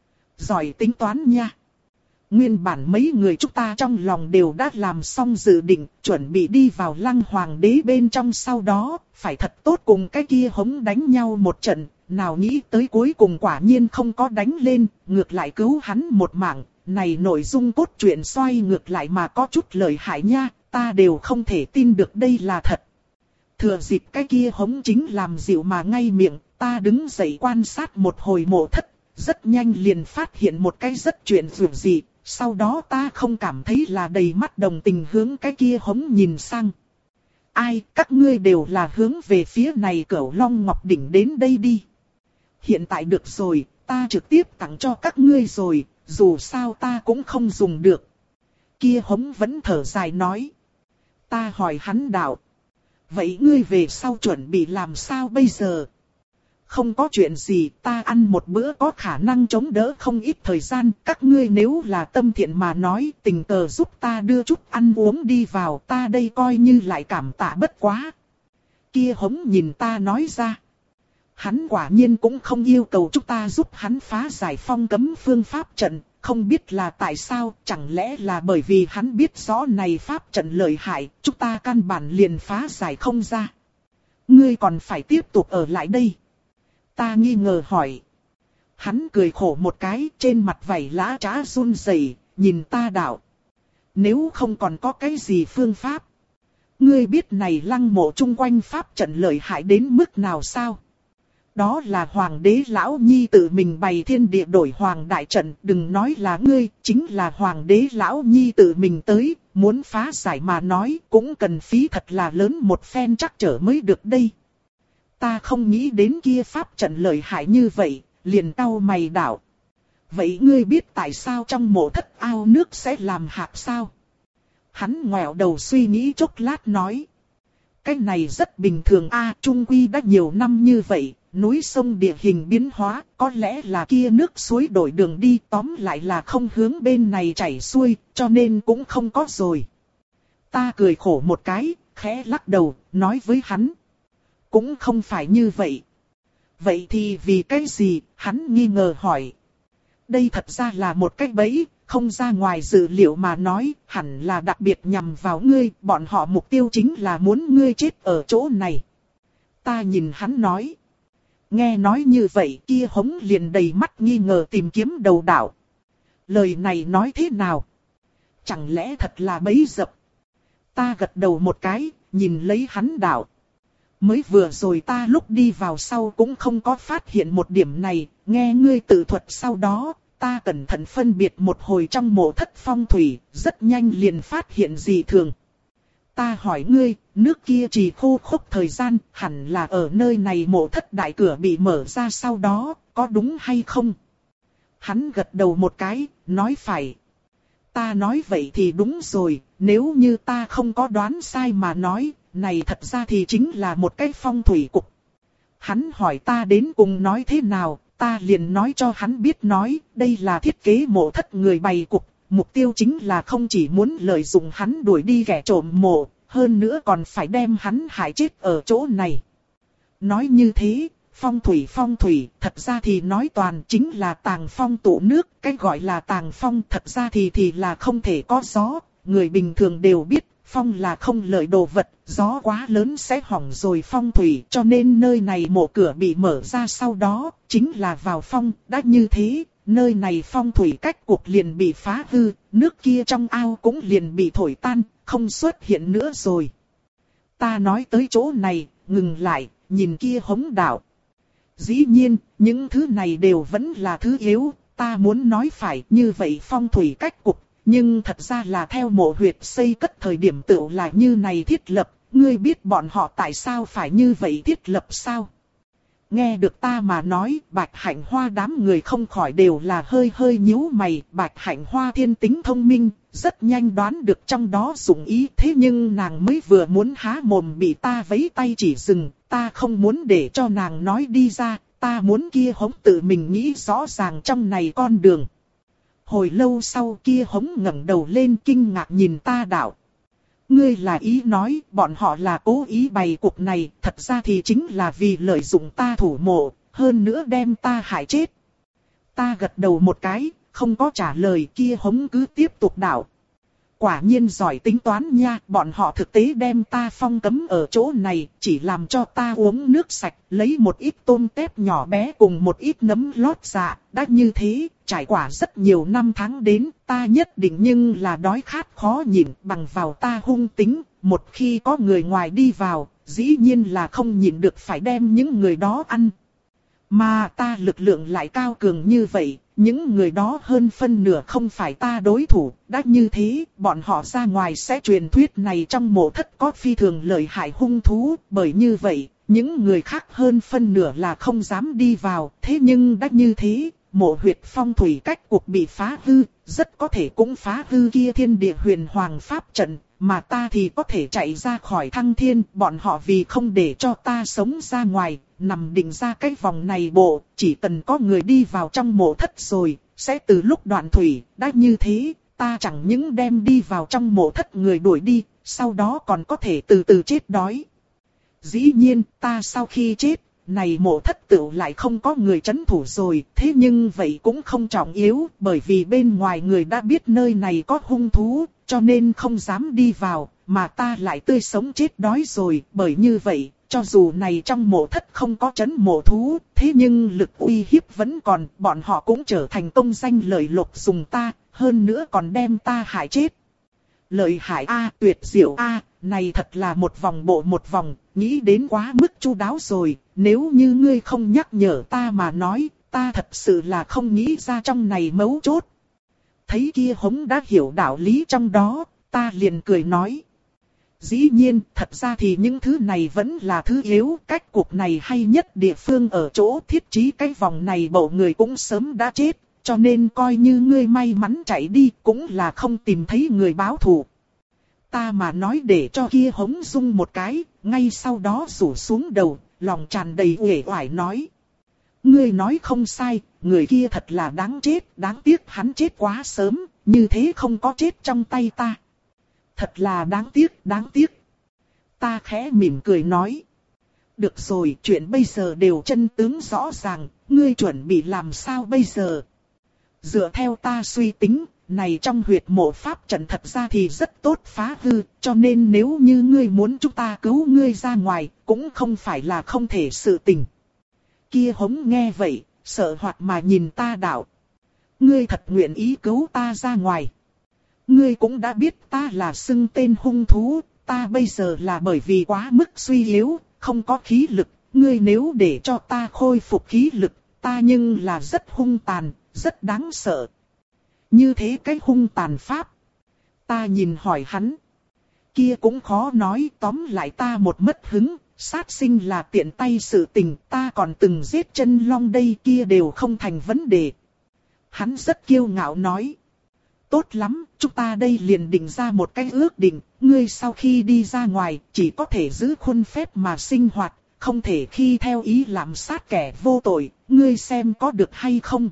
A: Giỏi tính toán nha. Nguyên bản mấy người chúng ta trong lòng đều đã làm xong dự định, chuẩn bị đi vào lăng hoàng đế bên trong sau đó, phải thật tốt cùng cái kia hống đánh nhau một trận, nào nghĩ tới cuối cùng quả nhiên không có đánh lên, ngược lại cứu hắn một mạng, này nội dung cốt truyện xoay ngược lại mà có chút lợi hại nha, ta đều không thể tin được đây là thật. Thừa dịp cái kia hống chính làm dịu mà ngay miệng, ta đứng dậy quan sát một hồi mộ thất, rất nhanh liền phát hiện một cái rất chuyện dù gì, sau đó ta không cảm thấy là đầy mắt đồng tình hướng cái kia hống nhìn sang. Ai, các ngươi đều là hướng về phía này Cửu Long Ngọc Đỉnh đến đây đi. Hiện tại được rồi, ta trực tiếp tặng cho các ngươi rồi, dù sao ta cũng không dùng được. Kia hống vẫn thở dài nói. Ta hỏi hắn đạo. Vậy ngươi về sau chuẩn bị làm sao bây giờ? Không có chuyện gì, ta ăn một bữa có khả năng chống đỡ không ít thời gian. Các ngươi nếu là tâm thiện mà nói, tình cờ giúp ta đưa chút ăn uống đi vào, ta đây coi như lại cảm tạ bất quá. Kia hống nhìn ta nói ra. Hắn quả nhiên cũng không yêu cầu chúng ta giúp hắn phá giải phong cấm phương pháp trận. Không biết là tại sao, chẳng lẽ là bởi vì hắn biết rõ này pháp trận lợi hại, chúng ta căn bản liền phá giải không ra. Ngươi còn phải tiếp tục ở lại đây. Ta nghi ngờ hỏi. Hắn cười khổ một cái, trên mặt vảy lá trá run rẩy, nhìn ta đạo. Nếu không còn có cái gì phương pháp. Ngươi biết này lăng mộ chung quanh pháp trận lợi hại đến mức nào sao? Đó là hoàng đế lão nhi tự mình bày thiên địa đổi hoàng đại trận, đừng nói là ngươi, chính là hoàng đế lão nhi tự mình tới, muốn phá giải mà nói cũng cần phí thật là lớn một phen chắc trở mới được đây. Ta không nghĩ đến kia pháp trận lợi hại như vậy, liền cau mày đạo. Vậy ngươi biết tại sao trong mộ thất ao nước sẽ làm hạt sao? Hắn ngoẹo đầu suy nghĩ chốc lát nói. Cái này rất bình thường a, trung quy đã nhiều năm như vậy. Núi sông địa hình biến hóa, có lẽ là kia nước suối đổi đường đi, tóm lại là không hướng bên này chảy xuôi, cho nên cũng không có rồi. Ta cười khổ một cái, khẽ lắc đầu, nói với hắn. Cũng không phải như vậy. Vậy thì vì cái gì, hắn nghi ngờ hỏi. Đây thật ra là một cái bẫy, không ra ngoài dự liệu mà nói, hẳn là đặc biệt nhằm vào ngươi, bọn họ mục tiêu chính là muốn ngươi chết ở chỗ này. Ta nhìn hắn nói. Nghe nói như vậy kia hống liền đầy mắt nghi ngờ tìm kiếm đầu đảo. Lời này nói thế nào? Chẳng lẽ thật là bẫy dập? Ta gật đầu một cái, nhìn lấy hắn đạo. Mới vừa rồi ta lúc đi vào sau cũng không có phát hiện một điểm này, nghe ngươi tự thuật sau đó, ta cẩn thận phân biệt một hồi trong mộ thất phong thủy, rất nhanh liền phát hiện dị thường. Ta hỏi ngươi, nước kia chỉ khô khốc thời gian, hẳn là ở nơi này mộ thất đại cửa bị mở ra sau đó, có đúng hay không? Hắn gật đầu một cái, nói phải. Ta nói vậy thì đúng rồi, nếu như ta không có đoán sai mà nói, này thật ra thì chính là một cái phong thủy cục. Hắn hỏi ta đến cùng nói thế nào, ta liền nói cho hắn biết nói, đây là thiết kế mộ thất người bày cục, mục tiêu chính là không chỉ muốn lợi dụng hắn đuổi đi kẻ trộm mộ, hơn nữa còn phải đem hắn hại chết ở chỗ này. Nói như thế, phong thủy phong thủy, thật ra thì nói toàn chính là tàng phong tụ nước, cái gọi là tàng phong thật ra thì thì là không thể có gió, người bình thường đều biết, phong là không lợi đồ vật, gió quá lớn sẽ hỏng rồi phong thủy, cho nên nơi này mộ cửa bị mở ra sau đó, chính là vào phong, đã như thế, nơi này phong thủy cách cuộc liền bị phá hư, nước kia trong ao cũng liền bị thổi tan, không xuất hiện nữa rồi. Ta nói tới chỗ này, ngừng lại, nhìn kia Hống đạo. Dĩ nhiên, những thứ này đều vẫn là thứ yếu, ta muốn nói phải như vậy phong thủy cách cục, nhưng thật ra là theo mộ huyệt xây cất thời điểm tựu là như này thiết lập, ngươi biết bọn họ tại sao phải như vậy thiết lập sao? Nghe được ta mà nói, Bạch Hạnh Hoa đám người không khỏi đều là hơi hơi nhíu mày, Bạch Hạnh Hoa thiên tính thông minh, rất nhanh đoán được trong đó dụng ý, thế nhưng nàng mới vừa muốn há mồm bị ta vẫy tay chỉ dừng, ta không muốn để cho nàng nói đi ra, ta muốn kia Hống tự mình nghĩ rõ ràng trong này con đường. Hồi lâu sau kia Hống ngẩng đầu lên kinh ngạc nhìn ta đạo. Ngươi là ý nói bọn họ là cố ý bày cuộc này, thật ra thì chính là vì lợi dụng ta thủ mộ, hơn nữa đem ta hại chết. Ta gật đầu một cái, không có trả lời, kia Hống cứ tiếp tục đạo. Quả nhiên giỏi tính toán nha, bọn họ thực tế đem ta phong cấm ở chỗ này, chỉ làm cho ta uống nước sạch, lấy một ít tôm tép nhỏ bé cùng một ít nấm lót dạ, đã như thế, trải qua rất nhiều năm tháng đến, ta nhất định nhưng là đói khát khó nhịn, bằng vào ta hung tính, một khi có người ngoài đi vào, dĩ nhiên là không nhịn được phải đem những người đó ăn. Mà ta lực lượng lại cao cường như vậy, những người đó hơn phân nửa không phải ta đối thủ, đã như thế, bọn họ ra ngoài sẽ truyền thuyết này trong mộ thất có phi thường lợi hại hung thú, bởi như vậy, những người khác hơn phân nửa là không dám đi vào, thế nhưng đã như thế, mộ huyệt phong thủy cách cuộc bị phá hư, rất có thể cũng phá hư kia thiên địa huyền hoàng pháp trận, mà ta thì có thể chạy ra khỏi thăng thiên, bọn họ vì không để cho ta sống ra ngoài, nằm định ra cái vòng này bộ, chỉ cần có người đi vào trong mộ thất rồi, sẽ từ lúc đoạn thủy, đã như thế, ta chẳng những đem đi vào trong mộ thất người đuổi đi, sau đó còn có thể từ từ chết đói. Dĩ nhiên, ta sau khi chết, này mộ thất tựu lại không có người trấn thủ rồi, thế nhưng vậy cũng không trọng yếu, bởi vì bên ngoài người đã biết nơi này có hung thú, cho nên không dám đi vào, mà ta lại tươi sống chết đói rồi, bởi như vậy, cho dù này trong mộ thất không có trấn mộ thú, thế nhưng lực uy hiếp vẫn còn, bọn họ cũng trở thành công danh lợi lộc dùng ta, hơn nữa còn đem ta hại chết. Lợi hại a, tuyệt diệu a, này thật là một vòng bộ một vòng, nghĩ đến quá mức chu đáo rồi, nếu như ngươi không nhắc nhở ta mà nói, ta thật sự là không nghĩ ra trong này mấu chốt. Thấy kia Hống đã hiểu đạo lý trong đó, ta liền cười nói. Dĩ nhiên, thật ra thì những thứ này vẫn là thứ yếu, cách cuộc này hay nhất địa phương ở chỗ thiết trí cái vòng này bộ người cũng sớm đã chết, cho nên coi như ngươi may mắn chạy đi cũng là không tìm thấy người báo thù. Ta mà nói để cho kia Hống rung một cái, ngay sau đó rủ xuống đầu, lòng tràn đầy uể oải nói. Ngươi nói không sai, người kia thật là đáng chết, đáng tiếc hắn chết quá sớm, như thế không có chết trong tay ta. Thật là đáng tiếc, đáng tiếc. Ta khẽ mỉm cười nói. Được rồi, chuyện bây giờ đều chân tướng rõ ràng, ngươi chuẩn bị làm sao bây giờ? Dựa theo ta suy tính, này trong huyệt mộ pháp trận thật ra thì rất tốt phá hư, cho nên nếu như ngươi muốn chúng ta cứu ngươi ra ngoài, cũng không phải là không thể sự tình. Kia Hống nghe vậy, sợ hoạt mà nhìn ta đạo. Ngươi thật nguyện ý cứu ta ra ngoài. ngươi cũng đã biết ta là xưng tên hung thú, ta bây giờ là bởi vì quá mức suy yếu, không có khí lực, ngươi nếu để cho ta khôi phục khí lực, ta nhưng là rất hung tàn, rất đáng sợ. Như thế cái hung tàn pháp. Ta nhìn hỏi hắn. Kia cũng khó nói, tóm lại ta một mất hứng, sát sinh là tiện tay sự tình, ta còn từng giết chân long đây, kia đều không thành vấn đề. Hắn rất kiêu ngạo nói. Tốt lắm, chúng ta đây liền định ra một cái ước định, ngươi sau khi đi ra ngoài chỉ có thể giữ khuôn phép mà sinh hoạt, không thể khi theo ý làm sát kẻ vô tội, ngươi xem có được hay không?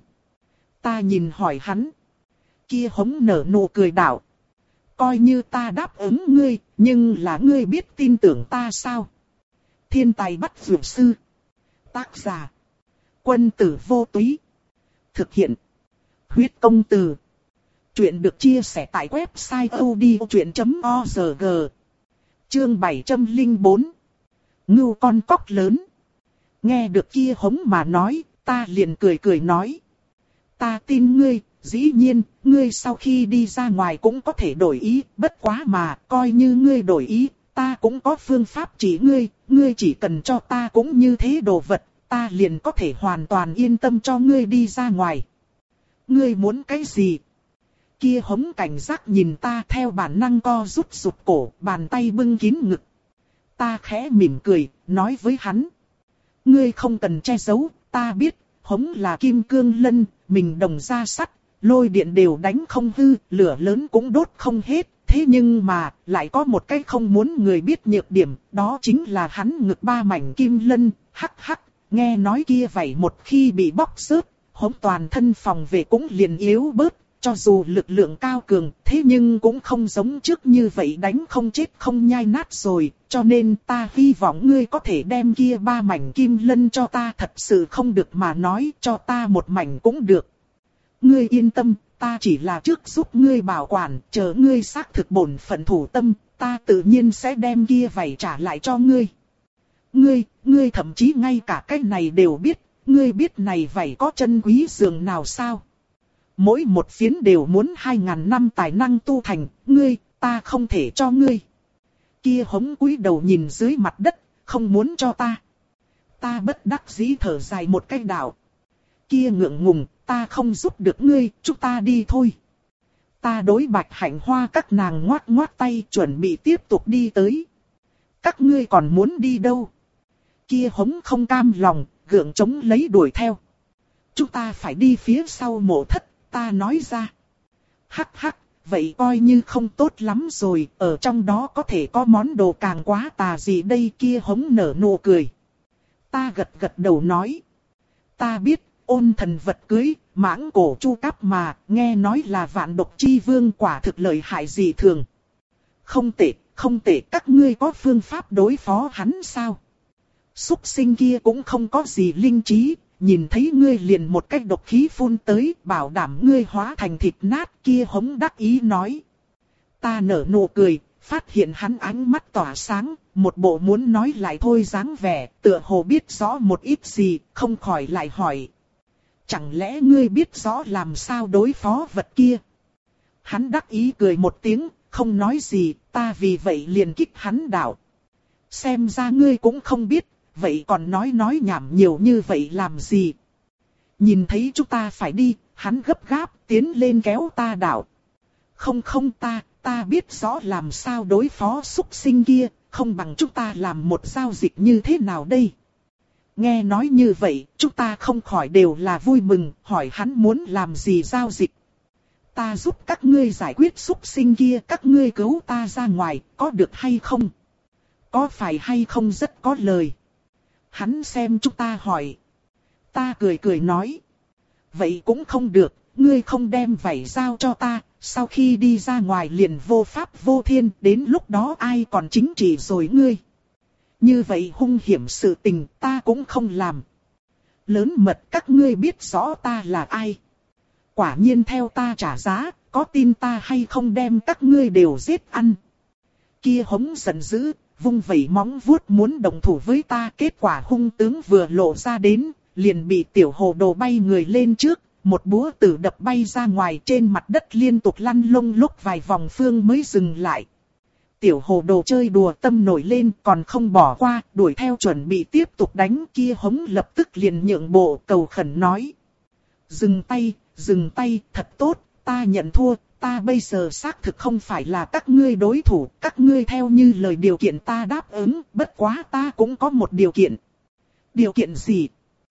A: Ta nhìn hỏi hắn. Kia hống nở nụ cười đảo. Coi như ta đáp ứng ngươi, nhưng là ngươi biết tin tưởng ta sao? Thiên tài bắt dược sư. Tác giả. Quân tử vô túy. Thực hiện. Huyết công từ. Chuyện được chia sẻ tại website odchuyện chấm org. Chương bảy trăm lẻ bốn. Ngưu con cóc lớn. Nghe được kia hống mà nói, ta liền cười cười nói. Ta tin ngươi, dĩ nhiên, ngươi sau khi đi ra ngoài cũng có thể đổi ý, bất quá mà, coi như ngươi đổi ý, ta cũng có phương pháp chỉ ngươi, ngươi chỉ cần cho ta cũng như thế đồ vật, ta liền có thể hoàn toàn yên tâm cho ngươi đi ra ngoài. Ngươi muốn cái gì? Kia hống cảnh giác nhìn ta theo bản năng co rút rụt cổ, bàn tay bưng kín ngực. Ta khẽ mỉm cười, nói với hắn. Ngươi không cần che giấu, ta biết, hống là kim cương lân, mình đồng ra sắt, lôi điện đều đánh không hư, lửa lớn cũng đốt không hết. Thế nhưng mà, lại có một cái không muốn người biết nhược điểm, đó chính là hắn ngực ba mảnh kim lân, hắc hắc, nghe nói kia vậy một khi bị bóc rớt, hống toàn thân phòng vệ cũng liền yếu bớt. Cho dù lực lượng cao cường, thế nhưng cũng không giống trước như vậy đánh không chết không nhai nát rồi, cho nên ta hy vọng ngươi có thể đem kia ba mảnh kim lân cho ta, thật sự không được mà nói, cho ta một mảnh cũng được. Ngươi yên tâm, ta chỉ là trước giúp ngươi bảo quản, chờ ngươi xác thực bổn phận thủ tâm, ta tự nhiên sẽ đem kia vảy trả lại cho ngươi. Ngươi, ngươi thậm chí ngay cả cái này đều biết, ngươi biết này vảy có chân quý dường nào sao? Mỗi một phiến đều muốn hai ngàn năm tài năng tu thành, ngươi, ta không thể cho ngươi. Kia hống cúi đầu nhìn dưới mặt đất, không muốn cho ta. Ta bất đắc dĩ thở dài một cái đạo. Kia ngượng ngùng, ta không giúp được ngươi, chúng ta đi thôi. Ta đối Bạch Hạnh Hoa các nàng ngoát ngoát tay chuẩn bị tiếp tục đi tới. Các ngươi còn muốn đi đâu? Kia hống không cam lòng, gượng chống lấy đuổi theo. Chúng ta phải đi phía sau mộ thất. Ta nói ra. Hắc hắc, vậy coi như không tốt lắm rồi, ở trong đó có thể có món đồ càng quá tà gì đây, kia hống nở nụ cười. Ta gật gật đầu nói. Ta biết, ôn thần vật cưới, mãng cổ chu cáp mà, nghe nói là vạn độc chi vương, quả thực lợi hại dị thường. Không tệ, không tệ, các ngươi có phương pháp đối phó hắn sao? Súc sinh kia cũng không có gì linh trí. Nhìn thấy ngươi liền một cách độc khí phun tới, bảo đảm ngươi hóa thành thịt nát, kia hống đắc ý nói. Ta nở nụ cười, phát hiện hắn ánh mắt tỏa sáng, một bộ muốn nói lại thôi dáng vẻ, tựa hồ biết rõ một ít gì, không khỏi lại hỏi. Chẳng lẽ ngươi biết rõ làm sao đối phó vật kia? Hắn đắc ý cười một tiếng, không nói gì, ta vì vậy liền kích hắn đạo. Xem ra ngươi cũng không biết. Vậy còn nói nói nhảm nhiều như vậy làm gì? Nhìn thấy chúng ta phải đi, hắn gấp gáp tiến lên kéo ta đạo. Không không ta, ta biết rõ làm sao đối phó súc sinh kia, không bằng chúng ta làm một giao dịch như thế nào đây? Nghe nói như vậy, chúng ta không khỏi đều là vui mừng, hỏi hắn muốn làm gì giao dịch. Ta giúp các ngươi giải quyết súc sinh kia, các ngươi cứu ta ra ngoài, có được hay không? Có phải hay không rất có lời. Hắn xem chúng ta hỏi. Ta cười cười nói. Vậy cũng không được, ngươi không đem vảy giao cho ta, sau khi đi ra ngoài liền vô pháp vô thiên, đến lúc đó ai còn chính trị rồi ngươi. Như vậy hung hiểm sự tình ta cũng không làm. Lớn mật các ngươi biết rõ ta là ai. Quả nhiên theo ta trả giá, có tin ta hay không đem các ngươi đều giết ăn. Kia hống giận dữ. Vung vẩy móng vuốt muốn đồng thủ với ta, kết quả hung tướng vừa lộ ra đến, liền bị tiểu hồ đồ bay người lên trước, một búa tử đập bay ra ngoài, trên mặt đất liên tục lăn lông lốc vài vòng Phương mới dừng lại. Tiểu hồ đồ chơi đùa tâm nổi lên, còn không bỏ qua, đuổi theo chuẩn bị tiếp tục đánh. Kia hống lập tức liền nhượng bộ, cầu khẩn nói: dừng tay, dừng tay, thật tốt, ta nhận thua, ta bây giờ xác thực không phải là các ngươi đối thủ, các ngươi theo như lời điều kiện ta đáp ứng, bất quá ta cũng có một điều kiện. Điều kiện gì?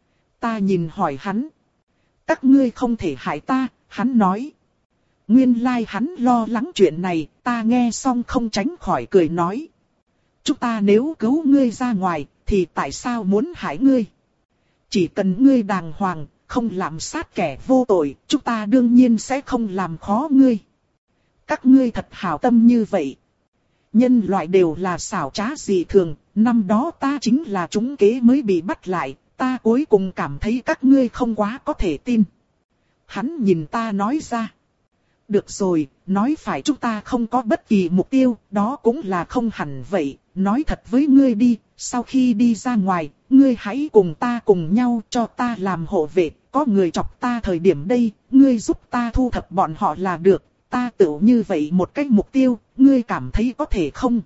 A: Ta nhìn hỏi hắn. Các ngươi không thể hại ta, hắn nói. Nguyên lai like hắn lo lắng chuyện này, ta nghe xong không tránh khỏi cười nói: chúng ta nếu cứu ngươi ra ngoài, thì tại sao muốn hại ngươi? Chỉ cần ngươi đàng hoàng, không làm sát kẻ vô tội, chúng ta đương nhiên sẽ không làm khó ngươi. Các ngươi thật hảo tâm như vậy. Nhân loại đều là xảo trá dị thường, năm đó ta chính là trúng kế mới bị bắt lại, ta cuối cùng cảm thấy các ngươi không quá có thể tin. Hắn nhìn ta nói ra: được rồi, nói phải chúng ta không có bất kỳ mục tiêu, đó cũng là không hẳn vậy, nói thật với ngươi đi, sau khi đi ra ngoài, ngươi hãy cùng ta cùng nhau cho ta làm hộ vệ, có người chọc ta thời điểm đây, ngươi giúp ta thu thập bọn họ là được, ta tự như vậy một cách mục tiêu, ngươi cảm thấy có thể không?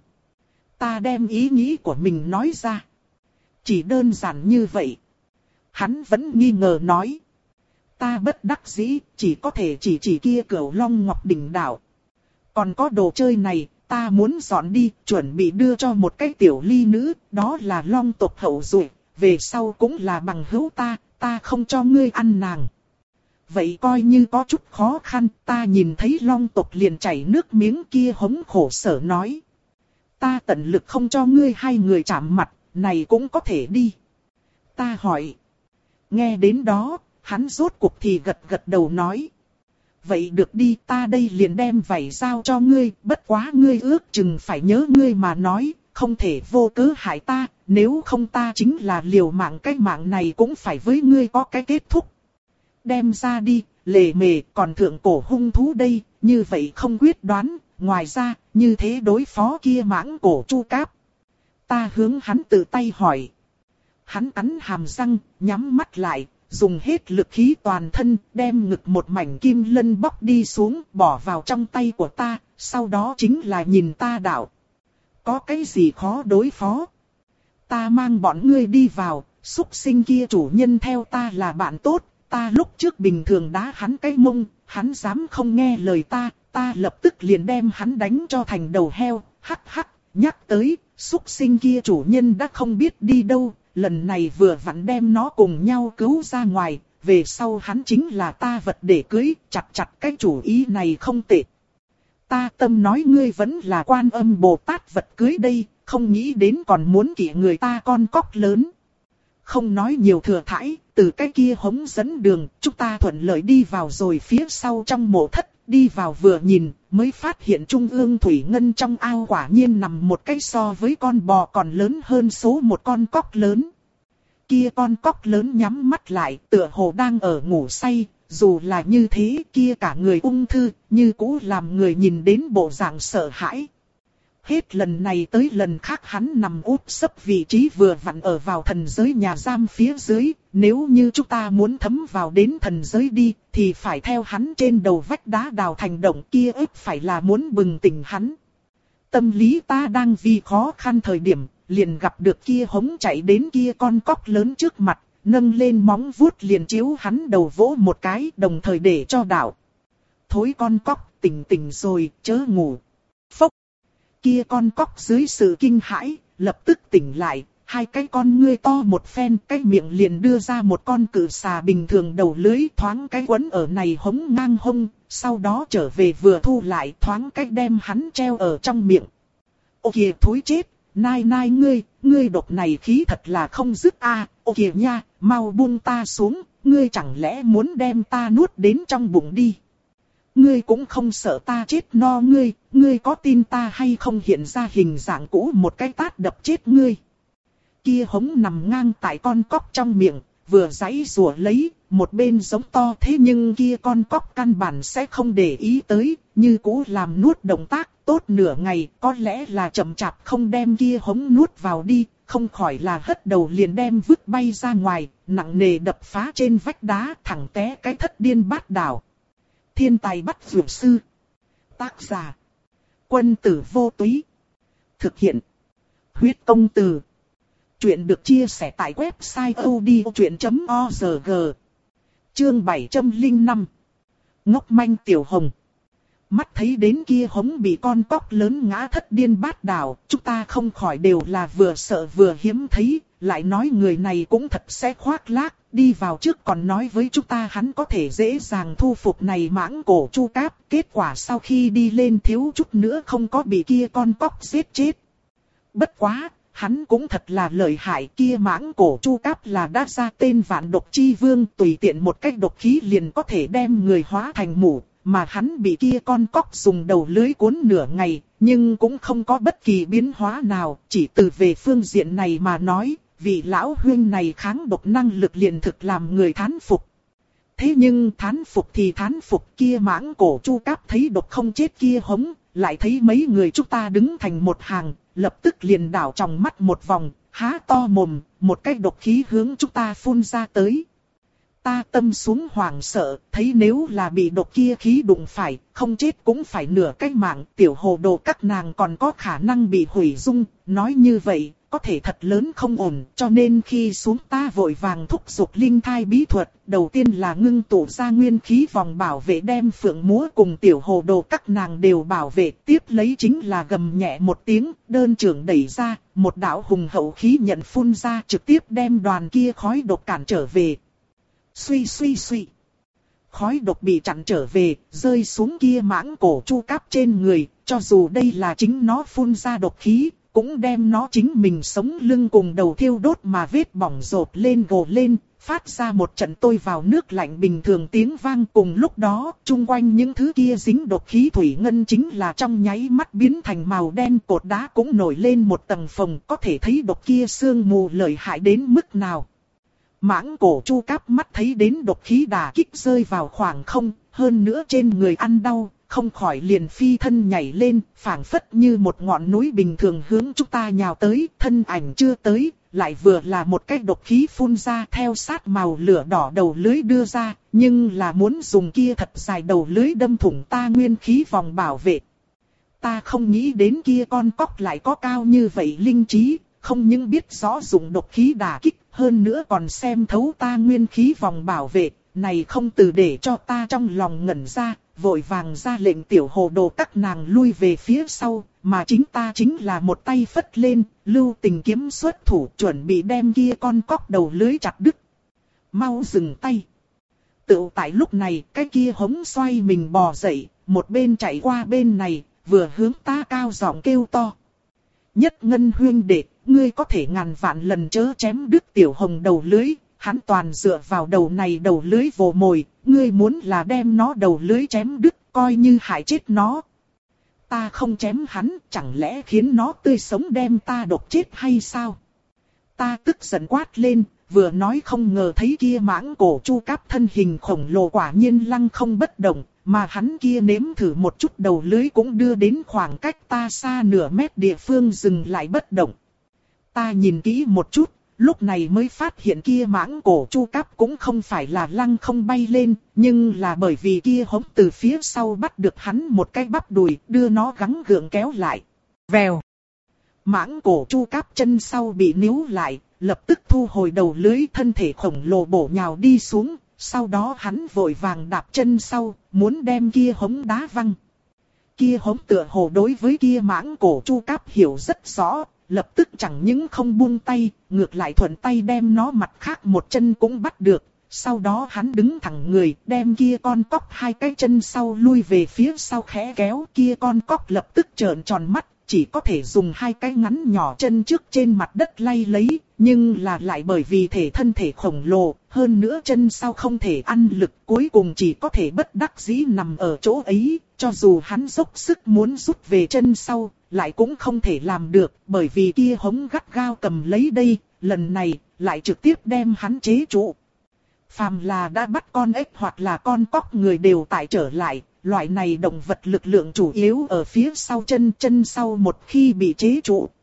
A: Ta đem ý nghĩ của mình nói ra. Chỉ đơn giản như vậy. Hắn vẫn nghi ngờ nói. Ta bất đắc dĩ, chỉ có thể chỉ chỉ kia Cửu Long Ngọc Đỉnh Đảo. Còn có đồ chơi này, ta muốn dọn đi, chuẩn bị đưa cho một cái tiểu ly nữ, đó là Long tộc hậu duệ, về sau cũng là bằng hữu ta, ta không cho ngươi ăn nàng. Vậy coi như có chút khó khăn, ta nhìn thấy Long tộc liền chảy nước miếng, kia hống khổ sở nói. Ta tận lực không cho ngươi hai người chạm mặt, này cũng có thể đi. Ta hỏi. Nghe đến đó, hắn rốt cuộc thì gật gật đầu nói. Vậy được đi, ta đây liền đem vảy giao cho ngươi, bất quá ngươi ước chừng phải nhớ ngươi mà nói, không thể vô cớ hại ta, nếu không ta chính là liều mạng, cái mạng này cũng phải với ngươi có cái kết thúc. Đem ra đi, lề mề, còn thượng cổ hung thú đây, như vậy không quyết đoán, ngoài ra, như thế đối phó kia mãng cổ chu cáp. Ta hướng hắn tự tay hỏi. Hắn cắn hàm răng, nhắm mắt lại, dùng hết lực khí toàn thân, đem ngực một mảnh kim lân bóc đi xuống, bỏ vào trong tay của ta, sau đó chính là nhìn ta đạo. Có cái gì khó đối phó? Ta mang bọn ngươi đi vào, súc sinh kia chủ nhân theo ta là bạn tốt, ta lúc trước bình thường đá hắn cái mông, hắn dám không nghe lời ta, ta lập tức liền đem hắn đánh cho thành đầu heo, hắc hắc, nhắc tới, súc sinh kia chủ nhân đã không biết đi đâu. Lần này vừa vặn đem nó cùng nhau cứu ra ngoài, về sau hắn chính là ta vật để cưới, chặt chặt cái chủ ý này không tệ. Ta tâm nói ngươi vẫn là Quan Âm Bồ Tát vật cưới đây, không nghĩ đến còn muốn kỵ người ta con cóc lớn. Không nói nhiều thừa thãi, từ cái kia hống dẫn đường, chúng ta thuận lợi đi vào rồi phía sau trong mộ thất, đi vào vừa nhìn, mới phát hiện trung ương thủy ngân trong ao quả nhiên nằm một cái so với con bò còn lớn hơn số một con cóc lớn. Kia con cóc lớn nhắm mắt lại, tựa hồ đang ở ngủ say, dù là như thế kia cả người ung thư, như cũ làm người nhìn đến bộ dạng sợ hãi. Hết lần này tới lần khác hắn nằm úp sấp vị trí vừa vặn ở vào thần giới nhà giam phía dưới, nếu như chúng ta muốn thấm vào đến thần giới đi, thì phải theo hắn trên đầu vách đá đào thành động kia, ếp phải là muốn bừng tỉnh hắn. Tâm lý ta đang vì khó khăn thời điểm, liền gặp được kia hống chạy đến kia con cóc lớn trước mặt, nâng lên móng vuốt liền chiếu hắn đầu vỗ một cái, đồng thời để cho đảo. Thối con cóc, tỉnh tỉnh rồi, chớ ngủ. Phốc. Kia con cóc dưới sự kinh hãi, lập tức tỉnh lại, hai cái con ngươi to một phen, cái miệng liền đưa ra một con cự xà bình thường đầu lưới thoáng cái quấn ở này hống ngang hông, sau đó trở về vừa thu lại thoáng cái đem hắn treo ở trong miệng. Ô kìa thối chết, nai nai ngươi, ngươi độc này khí thật là không dứt a. À, ô kìa nha, mau buông ta xuống, ngươi chẳng lẽ muốn đem ta nuốt đến trong bụng đi. Ngươi cũng không sợ ta chết no ngươi, ngươi có tin ta hay không hiện ra hình dạng cũ một cái tát đập chết ngươi. Kia hống nằm ngang tại con cóc trong miệng, vừa giãy giụa lấy, một bên giống to thế nhưng kia con cóc căn bản sẽ không để ý tới, như cũ làm nuốt động tác, tốt nửa ngày, có lẽ là chậm chạp không đem kia hống nuốt vào đi, không khỏi là hất đầu liền đem vứt bay ra ngoài, nặng nề đập phá trên vách đá, thẳng té cái thất điên bát đảo. Thiên tài bắt dược sư. Tác giả: Quân tử vô túy. Thực hiện: Huyết công từ. Chuyện được chia sẻ tại website odchuyện chấm org. Chương bảy trăm lẻ năm. Ngốc manh tiểu hồng. Mắt thấy đến kia hống bị con cóc lớn ngã thất điên bát đảo, chúng ta không khỏi đều là vừa sợ vừa hiếm thấy, lại nói người này cũng thật sẽ khoác lác, đi vào trước còn nói với chúng ta hắn có thể dễ dàng thu phục này mãng cổ chu cáp, kết quả sau khi đi lên thiếu chút nữa không có bị kia con cóc giết chết. Bất quá, hắn cũng thật là lợi hại, kia mãng cổ chu cáp là đã ra tên vạn độc chi vương, tùy tiện một cách độc khí liền có thể đem người hóa thành mủ. Mà hắn bị kia con cóc dùng đầu lưới cuốn nửa ngày, nhưng cũng không có bất kỳ biến hóa nào, chỉ từ về phương diện này mà nói, vị lão huynh này kháng độc năng lực liền thực làm người thán phục. Thế nhưng thán phục thì thán phục, kia mãng cổ chu cáp thấy độc không chết kia hống, lại thấy mấy người chúng ta đứng thành một hàng, lập tức liền đảo tròng mắt một vòng, há to mồm, một cái độc khí hướng chúng ta phun ra tới. Ta tâm xuống hoảng sợ, thấy nếu là bị độc kia khí đụng phải, không chết cũng phải nửa cái mạng, tiểu hồ đồ các nàng còn có khả năng bị hủy dung, nói như vậy, có thể thật lớn không ổn, cho nên khi xuống ta vội vàng thúc giục linh thai bí thuật, đầu tiên là ngưng tụ ra nguyên khí vòng bảo vệ đem phượng múa cùng tiểu hồ đồ các nàng đều bảo vệ, tiếp lấy chính là gầm nhẹ một tiếng, đơn trưởng đẩy ra, một đạo hùng hậu khí nhận phun ra trực tiếp đem đoàn kia khói độc cản trở về. Suy suy suy. Khói độc bị chặn trở về, rơi xuống kia mãng cổ chu cáp trên người, cho dù đây là chính nó phun ra độc khí, cũng đem nó chính mình sống lưng cùng đầu thiêu đốt mà vết bỏng rộp lên gồ lên, phát ra một trận tôi vào nước lạnh bình thường tiếng vang. Cùng lúc đó, chung quanh những thứ kia dính độc khí thủy ngân chính là trong nháy mắt biến thành màu đen, cột đá cũng nổi lên một tầng phồng, có thể thấy độc kia sương mù lợi hại đến mức nào. Mãng cổ chu cáp mắt thấy đến độc khí đả kích rơi vào khoảng không, hơn nữa trên người ăn đau, không khỏi liền phi thân nhảy lên, phảng phất như một ngọn núi bình thường hướng chúng ta nhào tới, thân ảnh chưa tới, lại vừa là một cái độc khí phun ra theo sát màu lửa đỏ đầu lưới đưa ra, nhưng là muốn dùng kia thật dài đầu lưới đâm thủng ta nguyên khí vòng bảo vệ. Ta không nghĩ đến kia con cóc lại có cao như vậy linh trí, không những biết rõ dùng độc khí đả kích, hơn nữa còn xem thấu ta nguyên khí vòng bảo vệ, này không từ để cho ta trong lòng ngẩn ra, vội vàng ra lệnh tiểu hồ đồ các nàng lui về phía sau, mà chính ta chính là một tay phất lên, lưu tình kiếm xuất thủ chuẩn bị đem kia con cóc đầu lưới chặt đứt. Mau dừng tay. Tự tại lúc này, cái kia hống xoay mình bò dậy, một bên chạy qua bên này, vừa hướng ta cao giọng kêu to. Nhất ngân huyên đệ, ngươi có thể ngàn vạn lần chớ chém đứt tiểu hồng đầu lưới, hắn toàn dựa vào đầu này đầu lưới vồ mồi, ngươi muốn là đem nó đầu lưới chém đứt, coi như hại chết nó. Ta không chém hắn, chẳng lẽ khiến nó tươi sống đem ta độc chết hay sao? Ta tức giận quát lên, vừa nói không ngờ thấy kia mãng cổ chu cáp thân hình khổng lồ quả nhiên lăng không bất động, mà hắn kia nếm thử một chút đầu lưới cũng đưa đến khoảng cách ta xa nửa mét địa phương dừng lại bất động. Ta nhìn kỹ một chút, lúc này mới phát hiện kia mãng cổ chu cáp cũng không phải là lăng không bay lên, nhưng là bởi vì kia hống từ phía sau bắt được hắn một cái bắp đùi, đưa nó gắng gượng kéo lại. Vèo. Mãng cổ chu cáp chân sau bị níu lại, lập tức thu hồi đầu lưới, thân thể khổng lồ bổ nhào đi xuống, sau đó hắn vội vàng đạp chân sau, muốn đem kia hống đá văng. Kia hống tựa hồ đối với kia mãng cổ chu cáp hiểu rất rõ, lập tức chẳng những không buông tay, ngược lại thuận tay đem nó mặt khác một chân cũng bắt được. Sau đó hắn đứng thẳng người, đem kia con cóc hai cái chân sau lui về phía sau khẽ kéo. Kia con cóc lập tức trợn tròn mắt, chỉ có thể dùng hai cái ngắn nhỏ chân trước trên mặt đất lay lấy, nhưng là lại bởi vì thể thân thể khổng lồ, hơn nữa chân sau không thể ăn lực, cuối cùng chỉ có thể bất đắc dĩ nằm ở chỗ ấy, cho dù hắn dốc sức muốn rút về chân sau, lại cũng không thể làm được, bởi vì kia hống gắt gao cầm lấy đây, lần này, lại trực tiếp đem hắn chế trụ. Phàm là đã bắt con ếch hoặc là con cóc người đều tại trở lại, loại này động vật lực lượng chủ yếu ở phía sau chân, chân sau một khi bị chế trụ,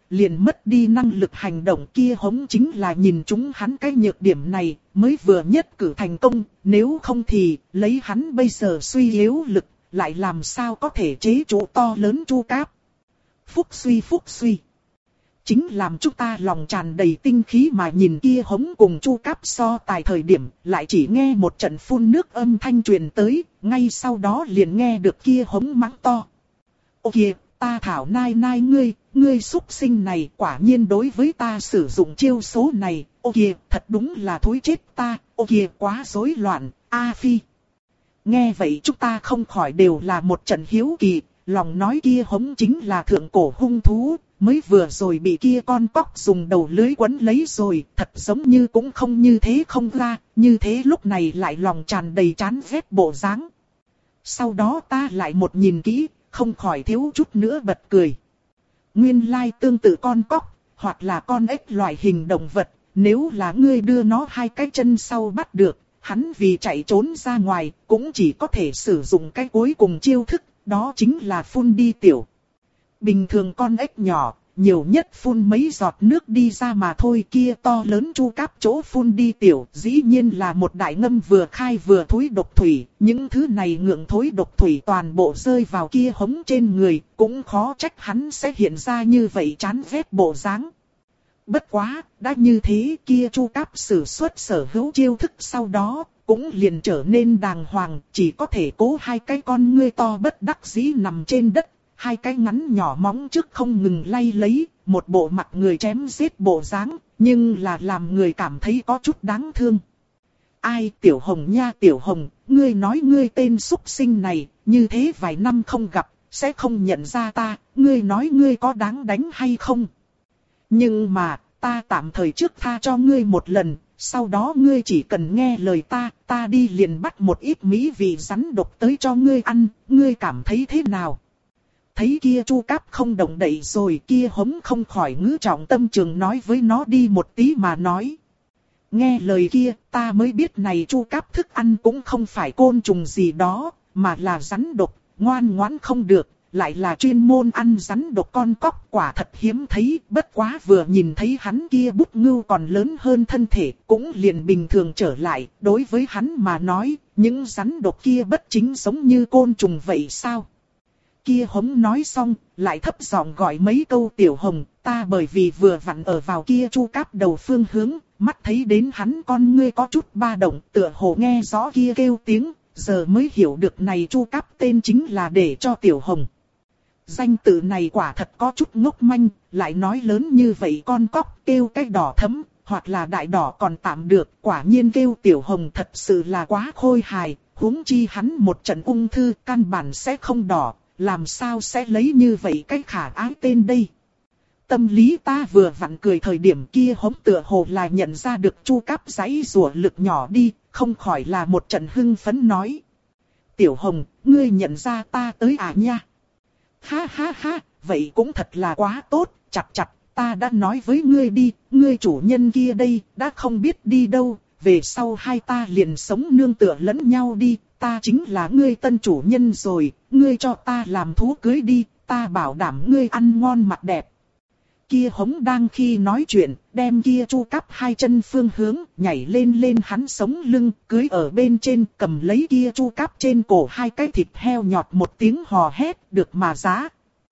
A: liền mất đi năng lực hành động. Kia hống chính là nhìn chúng hắn cái nhược điểm này, mới vừa nhất cử thành công, nếu không thì, lấy hắn bây giờ suy yếu lực, lại làm sao có thể chế trụ to lớn Chu Cáp. Phúc suy phúc suy. Chính làm chúng ta lòng tràn đầy tinh khí mà nhìn kia hống cùng Chu Cáp so tài thời điểm, lại chỉ nghe một trận phun nước âm thanh truyền tới, ngay sau đó liền nghe được kia hống mắng to. Ô kìa, ta thảo nai nai ngươi, ngươi xúc sinh này quả nhiên đối với ta sử dụng chiêu số này, ô kìa, thật đúng là thối chết ta, ô kìa quá rối loạn, A Phi. Nghe vậy chúng ta không khỏi đều là một trận hiếu kỳ, lòng nói kia hống chính là thượng cổ hung thú, mới vừa rồi bị kia con cóc dùng đầu lưới quấn lấy rồi, thật giống như cũng không như thế không ra, như thế lúc này lại lòng tràn đầy chán ghét bộ dáng. Sau đó ta lại một nhìn kỹ, không khỏi thiếu chút nữa bật cười. Nguyên lai tương tự con cóc, hoặc là con ếch loại hình động vật, nếu là ngươi đưa nó hai cái chân sau bắt được, hắn vì chạy trốn ra ngoài, cũng chỉ có thể sử dụng cái cuối cùng chiêu thức, đó chính là phun đi tiểu. Bình thường con ếch nhỏ, nhiều nhất phun mấy giọt nước đi ra mà thôi, kia to lớn Chu Cáp chỗ phun đi tiểu, dĩ nhiên là một đại ngâm vừa khai vừa thối độc thủy, những thứ này ngượng thối độc thủy toàn bộ rơi vào kia hống trên người, cũng khó trách hắn sẽ hiện ra như vậy chán ghét bộ dáng. Bất quá, đã như thế kia Chu Cáp sử xuất sở hữu chiêu thức sau đó, cũng liền trở nên đàng hoàng, chỉ có thể cố hai cái con ngươi to bất đắc dĩ nằm trên đất. Hai cái ngắn nhỏ móng trước không ngừng lay lấy, một bộ mặt người chém giết bộ dáng, nhưng là làm người cảm thấy có chút đáng thương. Ai Tiểu Hồng nha Tiểu Hồng, ngươi nói ngươi tên súc sinh này, như thế vài năm không gặp, sẽ không nhận ra ta, ngươi nói ngươi có đáng đánh hay không? Nhưng mà, ta tạm thời trước tha cho ngươi một lần, sau đó ngươi chỉ cần nghe lời ta, ta đi liền bắt một ít mỹ vị rắn độc tới cho ngươi ăn, ngươi cảm thấy thế nào? Thấy kia Chu Cáp không động đậy rồi, kia hống không khỏi ngữ trọng tâm trường nói với nó đi một tí mà nói. Nghe lời kia, ta mới biết này Chu Cáp thức ăn cũng không phải côn trùng gì đó, mà là rắn độc, ngoan ngoãn không được, lại là chuyên môn ăn rắn độc con cóc, quả thật hiếm thấy, bất quá vừa nhìn thấy hắn kia bút ngưu còn lớn hơn thân thể, cũng liền bình thường trở lại, đối với hắn mà nói, những rắn độc kia bất chính giống như côn trùng vậy sao? Kia hống nói xong, lại thấp giọng gọi mấy câu Tiểu Hồng, ta bởi vì vừa vặn ở vào kia Chu Cáp đầu phương hướng, mắt thấy đến hắn con ngươi có chút ba động, tựa hồ nghe rõ kia kêu tiếng, giờ mới hiểu được này Chu Cáp tên chính là để cho Tiểu Hồng. Danh tự này quả thật có chút ngốc manh, lại nói lớn như vậy con cóc kêu cái đỏ thấm, hoặc là đại đỏ còn tạm được, quả nhiên kêu Tiểu Hồng thật sự là quá khôi hài, huống chi hắn một trận ung thư căn bản sẽ không đỏ. Làm sao sẽ lấy như vậy cái khả ái tên đây? Tâm lý ta vừa vặn cười thời điểm kia hống tựa hồ là nhận ra được Chu Cáp giãy giụa lực nhỏ đi, không khỏi là một trận hưng phấn nói. Tiểu Hồng, ngươi nhận ra ta tới à nha? Ha ha ha, vậy cũng thật là quá tốt, chặt chặt, ta đã nói với ngươi đi, ngươi chủ nhân kia đây, đã không biết đi đâu, về sau hai ta liền sống nương tựa lẫn nhau đi. Ta chính là ngươi tân chủ nhân rồi, ngươi cho ta làm thú cưới đi, ta bảo đảm ngươi ăn ngon mặc đẹp. Kia hống đang khi nói chuyện, đem kia Chu Cáp hai chân phương hướng, nhảy lên lên hắn sống lưng, cưới ở bên trên, cầm lấy kia Chu Cáp trên cổ hai cái thịt heo nhọt một tiếng hò hét, được mà giá.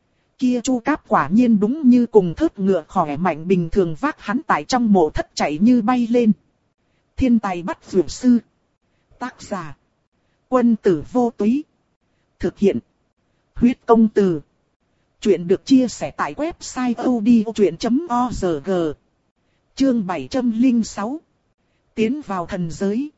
A: Kia Chu Cáp quả nhiên đúng như cùng thớt ngựa khỏe mạnh bình thường vác hắn tại trong mộ thất chạy như bay lên. Thiên tài bắt phượng sư. Tác giả. Quân tử vô túy. Thực hiện. Huyết công từ. Chuyện được chia sẻ tại website odchuyện chấm org. Chương bảy trăm lẻ sáu. Tiến vào thần giới.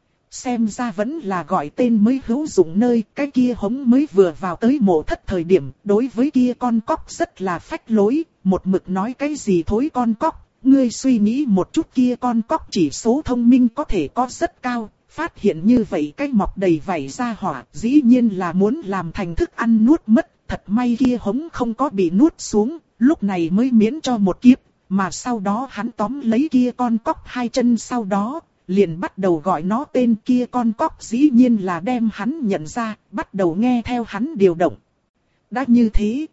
A: Xem ra vẫn là gọi tên mới hữu dụng nơi, cái kia hống mới vừa vào tới mộ thất thời điểm, đối với kia con cóc rất là phách lối, một mực nói cái gì thối con cóc, ngươi suy nghĩ một chút kia con cóc chỉ số thông minh có thể có rất cao. Phát hiện như vậy cái mọc đầy vảy ra hỏa, dĩ nhiên là muốn làm thành thức ăn nuốt mất, thật may kia hống không có bị nuốt xuống, lúc này mới miễn cho một kiếp, mà sau đó hắn tóm lấy kia con cóc hai chân sau đó, liền bắt đầu gọi nó tên kia con cóc dĩ nhiên là đem hắn nhận ra, bắt đầu nghe theo hắn điều động. Đã như thế,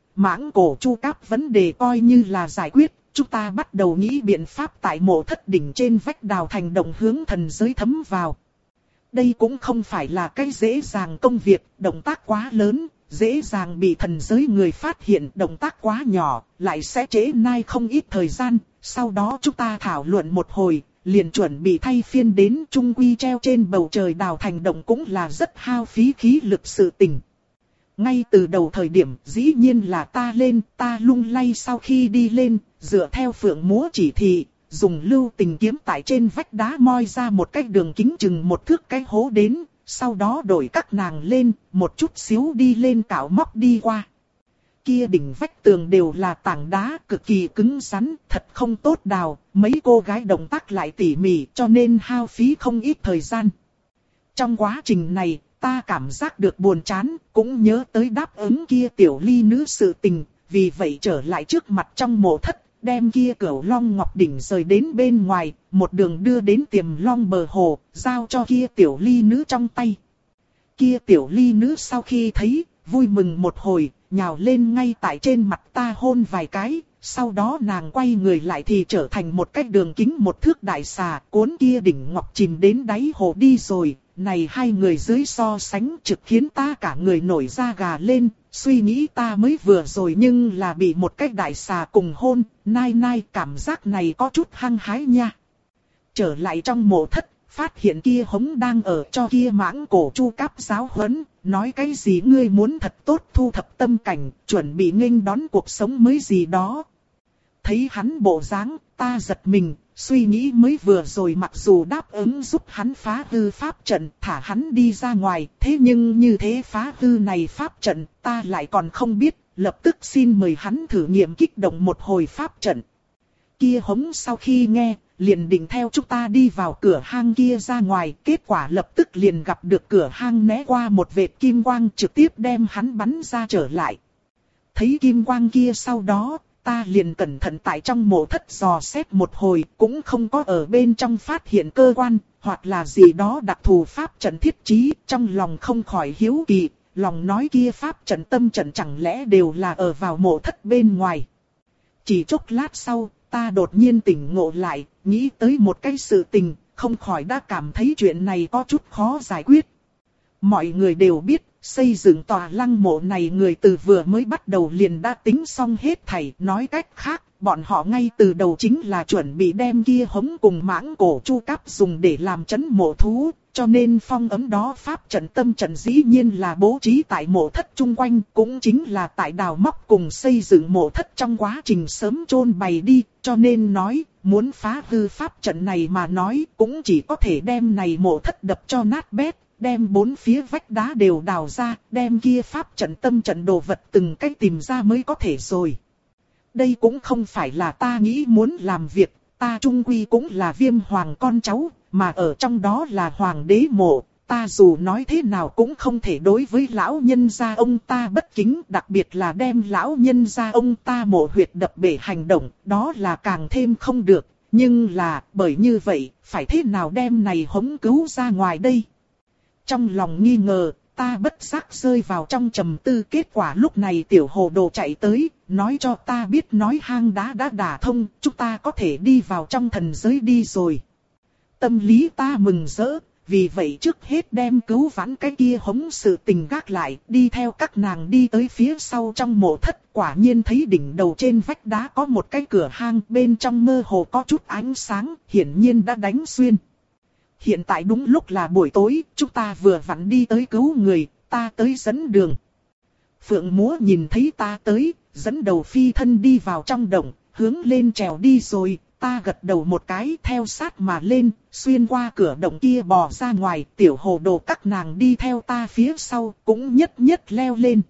A: mãng cổ chu cáp vấn đề coi như là giải quyết, chúng ta bắt đầu nghĩ biện pháp tại mộ thất đỉnh trên vách đào thành động hướng thần giới thấm vào. Đây cũng không phải là cái dễ dàng công việc, động tác quá lớn, dễ dàng bị thần giới người phát hiện, động tác quá nhỏ, lại sẽ trễ nai không ít thời gian. Sau đó chúng ta thảo luận một hồi, liền chuẩn bị thay phiên đến trung quy treo trên bầu trời đào thành động cũng là rất hao phí khí lực sự tình. Ngay từ đầu thời điểm dĩ nhiên là ta lên, ta lung lay sau khi đi lên, dựa theo phượng múa chỉ thị, dùng lưu tình kiếm tại trên vách đá moi ra một cái đường kính chừng một thước cái hố đến, sau đó đổi các nàng lên, một chút xíu đi lên cạo móc đi qua. Kia đỉnh vách tường đều là tảng đá cực kỳ cứng rắn, thật không tốt đào, mấy cô gái động tác lại tỉ mỉ cho nên hao phí không ít thời gian. Trong quá trình này, ta cảm giác được buồn chán, cũng nhớ tới đáp ứng kia tiểu ly nữ sự tình, vì vậy trở lại trước mặt trong mộ thất, đem kia cửu long ngọc đỉnh rời đến bên ngoài, một đường đưa đến tiềm long bờ hồ, giao cho kia tiểu ly nữ trong tay. Kia tiểu ly nữ sau khi thấy, vui mừng một hồi, nhào lên ngay tại trên mặt ta hôn vài cái, sau đó nàng quay người lại thì trở thành một cái đường kính một thước đại xà, cuốn kia đỉnh ngọc chìm đến đáy hồ đi rồi. Này hai người dưới so sánh trực khiến ta cả người nổi da gà lên, suy nghĩ ta mới vừa rồi nhưng là bị một cái đại xà cùng hôn, nai nai cảm giác này có chút hăng hái nha. Trở lại trong mộ thất, phát hiện kia hống đang ở cho kia mãng cổ chu cáp giáo huấn, nói cái gì ngươi muốn thật tốt thu thập tâm cảnh, chuẩn bị nghênh đón cuộc sống mới gì đó. Thấy hắn bộ dáng, ta giật mình, suy nghĩ mới vừa rồi mặc dù đáp ứng giúp hắn phá hư pháp trận, thả hắn đi ra ngoài, thế nhưng như thế phá hư này pháp trận, ta lại còn không biết, lập tức xin mời hắn thử nghiệm kích động một hồi pháp trận. Kia hống sau khi nghe, liền định theo chúng ta đi vào cửa hang kia ra ngoài, kết quả lập tức liền gặp được cửa hang né qua một vệt kim quang trực tiếp đem hắn bắn ra trở lại. Thấy kim quang kia sau đó, ta liền cẩn thận tại trong mộ thất dò xét một hồi, cũng không có ở bên trong phát hiện cơ quan, hoặc là gì đó đặc thù pháp trận thiết trí, trong lòng không khỏi hiếu kỳ, lòng nói kia pháp trận tâm trận chẳng lẽ đều là ở vào mộ thất bên ngoài. Chỉ chốc lát sau, ta đột nhiên tỉnh ngộ lại, nghĩ tới một cái sự tình, không khỏi đã cảm thấy chuyện này có chút khó giải quyết. Mọi người đều biết, xây dựng tòa lăng mộ này người từ vừa mới bắt đầu liền đã tính xong hết thảy, nói cách khác, bọn họ ngay từ đầu chính là chuẩn bị đem kia hống cùng mãng cổ chu cáp dùng để làm trấn mộ thú, cho nên phong ấm đó pháp trận tâm trận dĩ nhiên là bố trí tại mộ thất chung quanh, cũng chính là tại đào móc cùng xây dựng mộ thất trong quá trình sớm chôn bày đi, cho nên nói, muốn phá hư pháp trận này mà nói, cũng chỉ có thể đem này mộ thất đập cho nát bét. Đem bốn phía vách đá đều đào ra, đem kia pháp trận tâm trận đồ vật từng cách tìm ra mới có thể rồi. Đây cũng không phải là ta nghĩ muốn làm việc, ta trung quy cũng là Viêm Hoàng con cháu, mà ở trong đó là Hoàng đế mộ, ta dù nói thế nào cũng không thể đối với lão nhân gia ông ta bất kính, đặc biệt là đem lão nhân gia ông ta mộ huyệt đập bể hành động, đó là càng thêm không được, nhưng là, bởi như vậy, phải thế nào đem này hống cứu ra ngoài đây? Trong lòng nghi ngờ, ta bất giác rơi vào trong trầm tư, kết quả lúc này tiểu hồ đồ chạy tới, nói cho ta biết nói hang đá đã đả thông, chúng ta có thể đi vào trong thần giới đi rồi. Tâm lý ta mừng rỡ, vì vậy trước hết đem cứu vãn cái kia hống sự tình gác lại, đi theo các nàng đi tới phía sau trong mộ thất, quả nhiên thấy đỉnh đầu trên vách đá có một cái cửa hang, bên trong mơ hồ có chút ánh sáng, hiển nhiên đã đánh xuyên. Hiện tại đúng lúc là buổi tối, chúng ta vừa vặn đi tới cứu người, ta tới dẫn đường. Phượng múa nhìn thấy ta tới, dẫn đầu phi thân đi vào trong động, hướng lên trèo đi rồi, ta gật đầu một cái theo sát mà lên, xuyên qua cửa động kia bò ra ngoài, tiểu hồ đồ các nàng đi theo ta phía sau, cũng nhất nhất leo lên.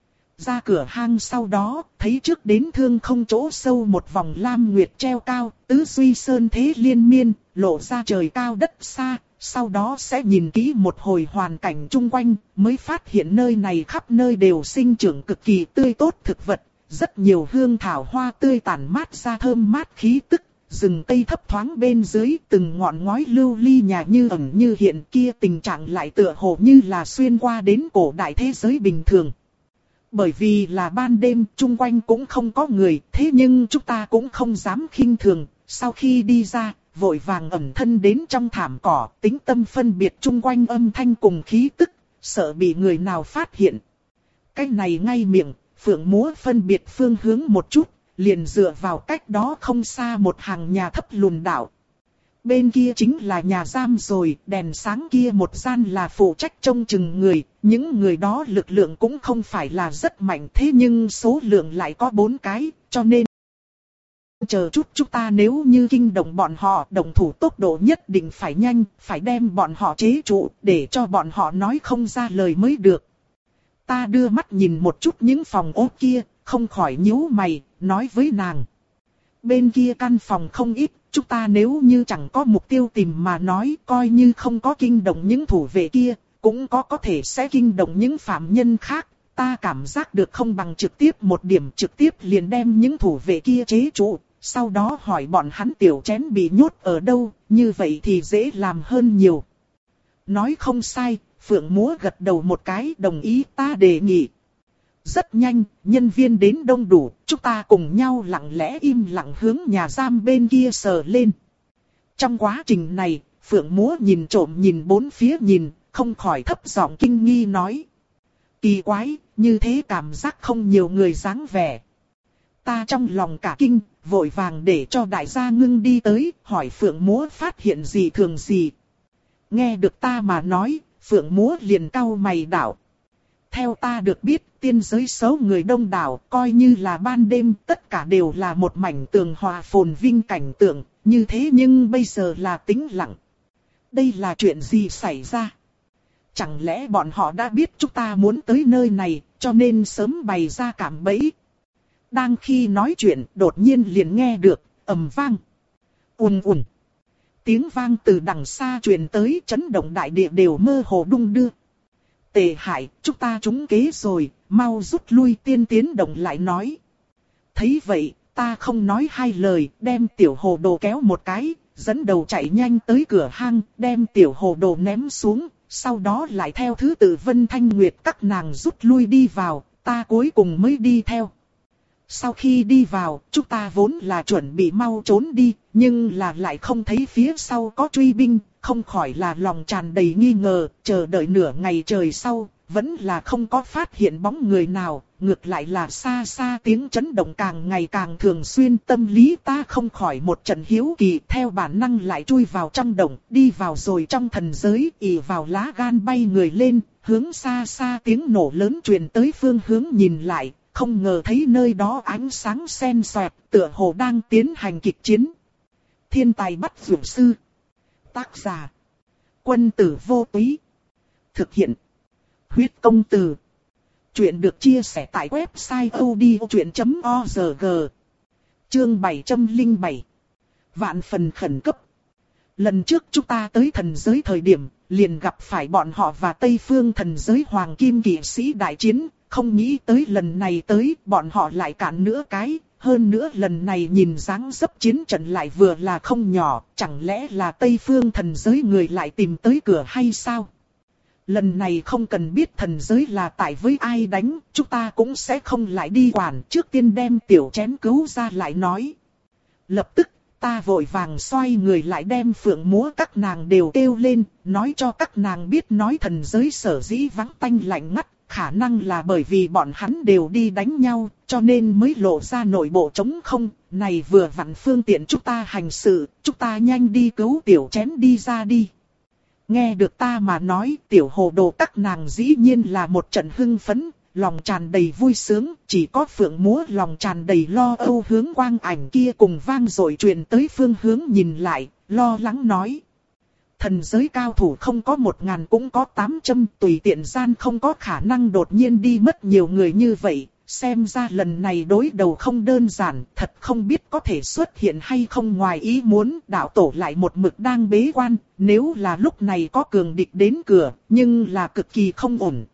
A: Ra cửa hang sau đó, thấy trước đến thương không chỗ sâu một vòng lam nguyệt treo cao, tứ duy sơn thế liên miên, lộ ra trời cao đất xa, sau đó sẽ nhìn kỹ một hồi hoàn cảnh chung quanh, mới phát hiện nơi này khắp nơi đều sinh trưởng cực kỳ tươi tốt thực vật, rất nhiều hương thảo hoa tươi tản mát ra thơm mát khí tức, rừng cây thấp thoáng bên dưới, từng ngọn ngói lưu ly nhà như ẩn như hiện, kia tình trạng lại tựa hồ như là xuyên qua đến cổ đại thế giới bình thường. Bởi vì là ban đêm, chung quanh cũng không có người, thế nhưng chúng ta cũng không dám khinh thường. Sau khi đi ra, vội vàng ẩn thân đến trong thảm cỏ, tĩnh tâm phân biệt chung quanh âm thanh cùng khí tức, sợ bị người nào phát hiện. Cái này ngay miệng, Phượng Múa phân biệt phương hướng một chút, liền dựa vào cách đó không xa một hàng nhà thấp lùn đảo. Bên kia chính là nhà giam rồi, đèn sáng kia một gian là phụ trách trông chừng người, những người đó lực lượng cũng không phải là rất mạnh thế nhưng số lượng lại có bốn cái, cho nên chờ chút chúng ta nếu như kinh động bọn họ, động thủ tốc độ nhất định phải nhanh, phải đem bọn họ chế trụ, để cho bọn họ nói không ra lời mới được. Ta đưa mắt nhìn một chút những phòng ốt kia, không khỏi nhíu mày, nói với nàng. Bên kia căn phòng không ít, chúng ta nếu như chẳng có mục tiêu tìm mà nói, coi như không có kinh động những thủ vệ kia, cũng có có thể sẽ kinh động những phạm nhân khác. Ta cảm giác được không bằng trực tiếp một điểm, trực tiếp liền đem những thủ vệ kia chế trụ, sau đó hỏi bọn hắn tiểu chén bị nhốt ở đâu, như vậy thì dễ làm hơn nhiều. Nói không sai, Phượng Múa gật đầu một cái đồng ý ta đề nghị. Rất nhanh, nhân viên đến đông đủ, chúng ta cùng nhau lặng lẽ im lặng hướng nhà giam bên kia sờ lên. Trong quá trình này, Phượng Múa nhìn trộm nhìn bốn phía nhìn, không khỏi thấp giọng kinh nghi nói. Kỳ quái, như thế cảm giác không nhiều người dáng vẻ. Ta trong lòng cả kinh, vội vàng để cho đại gia ngưng đi tới, hỏi Phượng Múa phát hiện gì thường gì. Nghe được ta mà nói, Phượng Múa liền cau mày đảo. Theo ta được biết, tiên giới số người đông đảo, coi như là ban đêm, tất cả đều là một mảnh tường hòa phồn vinh cảnh tượng, như thế nhưng bây giờ là tĩnh lặng. Đây là chuyện gì xảy ra? Chẳng lẽ bọn họ đã biết chúng ta muốn tới nơi này, cho nên sớm bày ra cạm bẫy? Đang khi nói chuyện, đột nhiên liền nghe được, ầm vang. Ùn ùn. Tiếng vang từ đằng xa truyền tới, chấn động đại địa đều mơ hồ đung đưa. Tệ hại, chúng ta trúng kế rồi, mau rút lui. Tiên Tiến Động lại nói. Thấy vậy, ta không nói hai lời, đem tiểu hồ đồ kéo một cái, dẫn đầu chạy nhanh tới cửa hang, đem tiểu hồ đồ ném xuống, sau đó lại theo thứ tự Vân Thanh Nguyệt các nàng rút lui đi vào, ta cuối cùng mới đi theo. Sau khi đi vào, chúng ta vốn là chuẩn bị mau trốn đi, nhưng là lại không thấy phía sau có truy binh, không khỏi là lòng tràn đầy nghi ngờ, chờ đợi nửa ngày trời sau, vẫn là không có phát hiện bóng người nào, ngược lại là xa xa tiếng chấn động càng ngày càng thường xuyên. Tâm lý ta không khỏi một trận hiếu kỳ, theo bản năng lại chui vào trong động, đi vào rồi trong thần giới, ì vào lá gan bay người lên, hướng xa xa tiếng nổ lớn truyền tới phương hướng nhìn lại. Không ngờ thấy nơi đó ánh sáng xen xoẹt, tựa hồ đang tiến hành kịch chiến. Thiên tài bắt vượt sư. Tác giả. Quân tử vô túy. Thực hiện. Huyết công từ. Chuyện được chia sẻ tại website odchuyện chấm org. Chương bảy trăm lẻ bảy. Vạn phần khẩn cấp. Lần trước chúng ta tới thần giới thời điểm, liền gặp phải bọn họ và Tây Phương thần giới hoàng kim kỵ sĩ đại chiến. Không nghĩ tới lần này tới, bọn họ lại cản nữa cái, hơn nữa lần này nhìn dáng dấp chiến trận lại vừa là không nhỏ, chẳng lẽ là Tây Phương thần giới người lại tìm tới cửa hay sao? Lần này không cần biết thần giới là tại với ai đánh, chúng ta cũng sẽ không lại đi quản, trước tiên đem tiểu chén cứu ra lại nói. Lập tức, ta vội vàng xoay người lại đem Phượng Múa các nàng đều kêu lên, nói cho các nàng biết nói thần giới sở dĩ vắng tanh lạnh ngắt. Khả năng là bởi vì bọn hắn đều đi đánh nhau, cho nên mới lộ ra nội bộ trống không. Này vừa vặn phương tiện chúng ta hành sự, chúng ta nhanh đi cứu tiểu chén đi ra đi. Nghe được ta mà nói, tiểu hồ đồ các nàng dĩ nhiên là một trận hưng phấn, lòng tràn đầy vui sướng. Chỉ có Phượng Múa lòng tràn đầy lo âu hướng quang ảnh kia cùng vang dội truyền tới phương hướng nhìn lại, lo lắng nói. Thần giới cao thủ không có một ngàn cũng có tám trăm, tùy tiện gian không có khả năng đột nhiên đi mất nhiều người như vậy. Xem ra lần này đối đầu không đơn giản, thật không biết có thể xuất hiện hay không. Ngoài ý muốn, đạo tổ lại một mực đang bế quan, nếu là lúc này có cường địch đến cửa, nhưng là cực kỳ không ổn.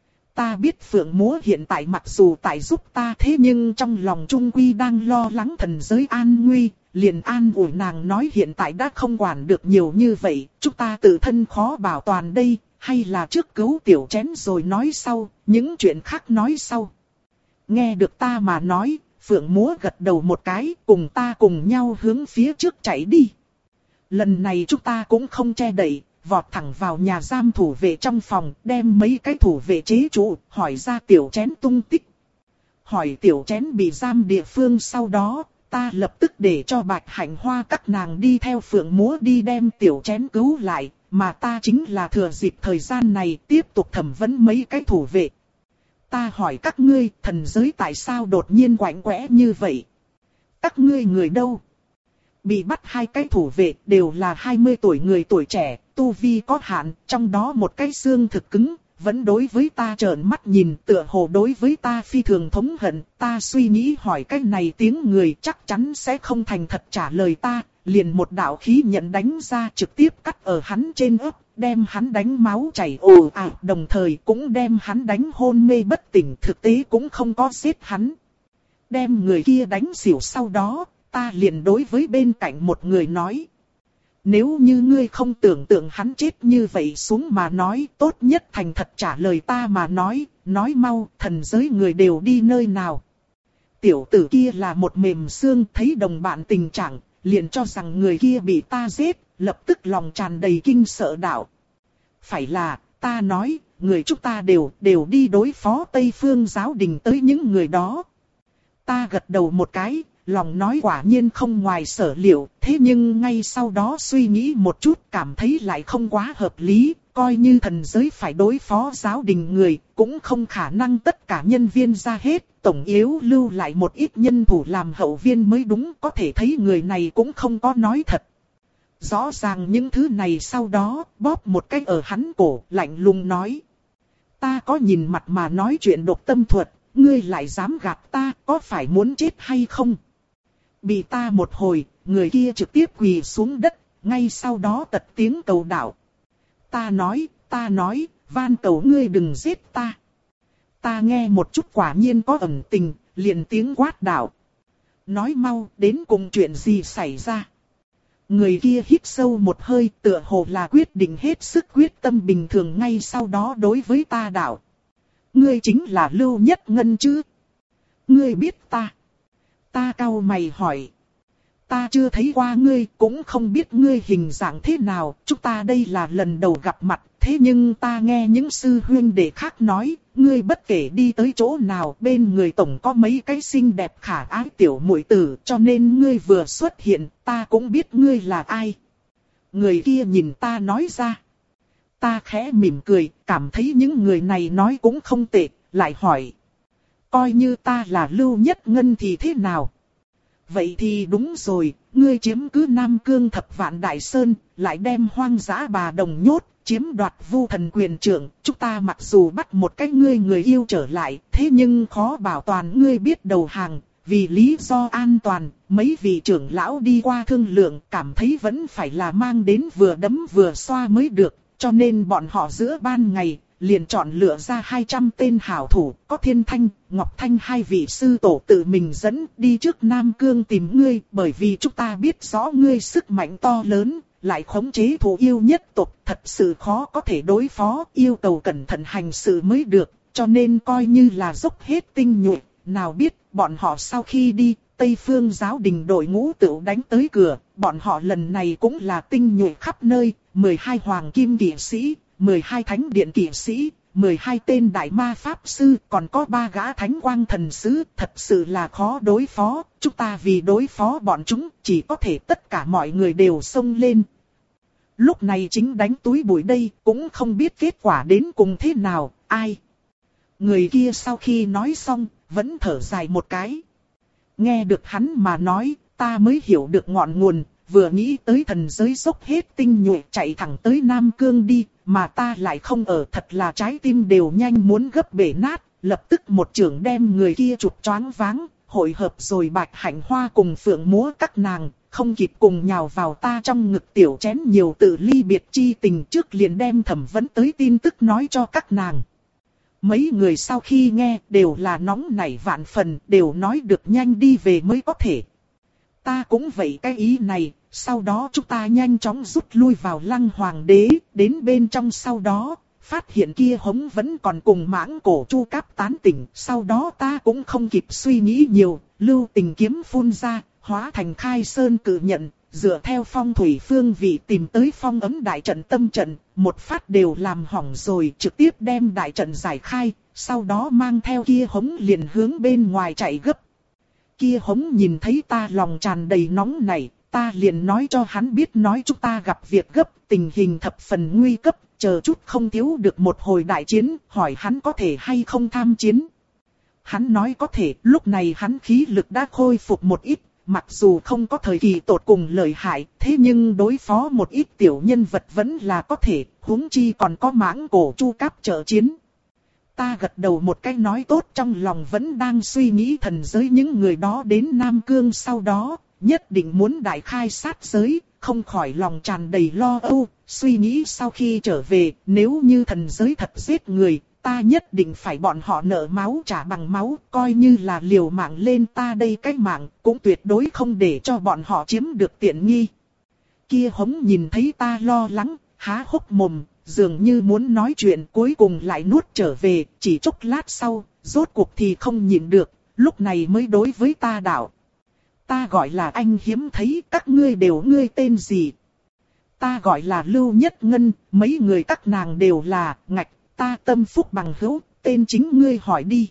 A: Ta biết Phượng Múa hiện tại mặc dù tại giúp ta thế nhưng trong lòng trung quy đang lo lắng thần giới an nguy. Liền an ủi nàng nói hiện tại đã không quản được nhiều như vậy, chúng ta tự thân khó bảo toàn đây, hay là trước cứu tiểu chén rồi nói sau, những chuyện khác nói sau. Nghe được ta mà nói, Phượng Múa gật đầu một cái, cùng ta cùng nhau hướng phía trước chạy đi. Lần này chúng ta cũng không che đậy, vọt thẳng vào nhà giam thủ vệ trong phòng, đem mấy cái thủ vệ chế trụ, hỏi ra Tiểu Chén tung tích. Hỏi Tiểu Chén bị giam địa phương sau đó, ta lập tức để cho Bạch Hạnh Hoa các nàng đi theo Phượng Múa đi đem Tiểu Chén cứu lại, mà ta chính là thừa dịp thời gian này tiếp tục thẩm vấn mấy cái thủ vệ. Ta hỏi các ngươi, thần giới tại sao đột nhiên quạnh quẽ như vậy? Các ngươi người đâu? Bị bắt hai cái thủ vệ đều là hai mươi tuổi người tuổi trẻ, tu vi có hạn, trong đó một cái xương thực cứng, vẫn đối với ta trợn mắt nhìn, tựa hồ đối với ta phi thường thống hận. Ta suy nghĩ hỏi cái này tiếng người chắc chắn sẽ không thành thật trả lời ta, liền một đạo khí nhận đánh ra trực tiếp cắt ở hắn trên ớt, đem hắn đánh máu chảy ồ ạt, đồng thời cũng đem hắn đánh hôn mê bất tỉnh, thực tế cũng không có giết hắn. Đem người kia đánh xỉu sau đó, ta liền đối với bên cạnh một người nói. Nếu như ngươi không tưởng tượng hắn chết như vậy xuống mà nói, tốt nhất thành thật trả lời ta mà nói, nói mau, thần giới người đều đi nơi nào. Tiểu tử kia là một mềm xương, thấy đồng bạn tình trạng, liền cho rằng người kia bị ta giết, lập tức lòng tràn đầy kinh sợ đạo. Phải là, ta nói, người chúng ta đều, đều đi đối phó Tây Phương giáo đình tới những người đó. Ta gật đầu một cái, lòng nói quả nhiên không ngoài sở liệu, thế nhưng ngay sau đó suy nghĩ một chút cảm thấy lại không quá hợp lý, coi như thần giới phải đối phó giáo đình người, cũng không khả năng tất cả nhân viên ra hết, tổng yếu lưu lại một ít nhân thủ làm hậu viên mới đúng, có thể thấy người này cũng không có nói thật. Rõ ràng những thứ này sau đó, bóp một cái ở hắn cổ, lạnh lùng nói. Ta có nhìn mặt mà nói chuyện độc tâm thuật, ngươi lại dám gạt ta, có phải muốn chết hay không? Bị ta một hồi, người kia trực tiếp quỳ xuống đất, ngay sau đó tật tiếng cầu đạo. Ta nói, ta nói, van cầu ngươi đừng giết ta. Ta nghe một chút quả nhiên có ẩn tình, liền tiếng quát đạo. Nói mau, đến cùng chuyện gì xảy ra? Người kia hít sâu một hơi, tựa hồ là quyết định hết sức quyết tâm bình thường, ngay sau đó đối với ta đạo. Ngươi chính là Lưu Nhất Ngân chứ? Ngươi biết ta? Ta cau mày hỏi. Ta chưa thấy qua ngươi, cũng không biết ngươi hình dạng thế nào, chúng ta đây là lần đầu gặp mặt, thế nhưng ta nghe những sư huynh đệ khác nói, ngươi bất kể đi tới chỗ nào, bên người tổng có mấy cái xinh đẹp khả ái tiểu muội tử, cho nên ngươi vừa xuất hiện, ta cũng biết ngươi là ai. Người kia nhìn ta nói ra. Ta khẽ mỉm cười, cảm thấy những người này nói cũng không tệ, lại hỏi. Coi như ta là Lưu Nhất Ngân thì thế nào? Vậy thì đúng rồi, ngươi chiếm cứ Nam Cương Thập Vạn Đại Sơn, lại đem Hoang Dã Bà Đồng nhốt, chiếm đoạt Vu Thần quyền trưởng. Chúng ta mặc dù bắt một cái ngươi người yêu trở lại, thế nhưng khó bảo toàn ngươi biết đầu hàng. Vì lý do an toàn, mấy vị trưởng lão đi qua thương lượng, cảm thấy vẫn phải là mang đến vừa đấm vừa xoa mới được. Cho nên bọn họ giữa ban ngày, liền chọn lựa ra hai trăm tên hảo thủ, có Thiên Thanh, Ngọc Thanh hai vị sư tổ tự mình dẫn đi trước Nam Cương tìm ngươi, bởi vì chúng ta biết rõ ngươi sức mạnh to lớn, lại khống chế thủ yêu nhất tộc, thật sự khó có thể đối phó, yêu cầu cẩn thận hành sự mới được, cho nên coi như là dốc hết tinh nhuệ, nào biết bọn họ sau khi đi, Tây Phương giáo đình đội ngũ tựu đánh tới cửa, bọn họ lần này cũng là tinh nhuệ khắp nơi, mười hai hoàng kim kỵ sĩ, mười hai thánh điện kỵ sĩ, mười hai tên đại ma pháp sư, còn có ba gã thánh quang thần sứ, thật sự là khó đối phó, chúng ta vì đối phó bọn chúng, chỉ có thể tất cả mọi người đều xông lên. Lúc này chính đánh túi bụi đây, cũng không biết kết quả đến cùng thế nào, ai. Người kia sau khi nói xong, vẫn thở dài một cái. Nghe được hắn mà nói, ta mới hiểu được ngọn nguồn, vừa nghĩ tới thần giới dốc hết tinh nhuệ chạy thẳng tới Nam Cương đi, mà ta lại không ở, thật là trái tim đều nhanh muốn gấp bể nát, lập tức một chưởng đem người kia chụp choáng váng, hội hợp rồi Bạch Hạnh Hoa cùng Phượng Múa các nàng, không kịp cùng nhào vào ta trong ngực. Tiểu Chén nhiều tự ly biệt chi tình trước liền đem thẩm vấn tới tin tức nói cho các nàng. Mấy người sau khi nghe đều là nóng nảy vạn phần, đều nói được nhanh đi về mới có thể. Ta cũng vậy cái ý này, sau đó chúng ta nhanh chóng rút lui vào Lăng Hoàng đế, đến bên trong sau đó, phát hiện kia hống vẫn còn cùng mãng cổ Chu Cáp tán tỉnh. Sau đó ta cũng không kịp suy nghĩ nhiều, lưu tình kiếm phun ra, hóa thành khai sơn cự nhận, dựa theo phong thủy phương vị tìm tới phong ấm đại trận tâm trận, một phát đều làm hỏng rồi, trực tiếp đem đại trận giải khai, sau đó mang theo kia hống liền hướng bên ngoài chạy gấp. Kia hống nhìn thấy ta lòng tràn đầy nóng nảy, ta liền nói cho hắn biết nói chúng ta gặp việc gấp, tình hình thập phần nguy cấp, chờ chút không thiếu được một hồi đại chiến, hỏi hắn có thể hay không tham chiến. Hắn nói có thể, lúc này hắn khí lực đã khôi phục một ít, mặc dù không có thời kỳ tột cùng lợi hại, thế nhưng đối phó một ít tiểu nhân vật vẫn là có thể, huống chi còn có mãng cổ Chu Cáp trợ chiến. Ta gật đầu một cái nói tốt, trong lòng vẫn đang suy nghĩ thần giới những người đó đến Nam Cương sau đó, nhất định muốn đại khai sát giới, không khỏi lòng tràn đầy lo âu, suy nghĩ sau khi trở về, nếu như thần giới thật giết người, ta nhất định phải bọn họ nợ máu trả bằng máu, coi như là liều mạng lên ta đây cái mạng, cũng tuyệt đối không để cho bọn họ chiếm được tiện nghi. Kia hống nhìn thấy ta lo lắng, há hốc mồm, dường như muốn nói chuyện, cuối cùng lại nuốt trở về, chỉ chốc lát sau, rốt cuộc thì không nhịn được, lúc này mới đối với ta đạo. Ta gọi là anh hiếm thấy, các ngươi đều ngươi tên gì? Ta gọi là Lưu Nhất Ngân, mấy người các nàng đều là, ngạch, ta tâm phúc bằng hữu, tên chính ngươi hỏi đi.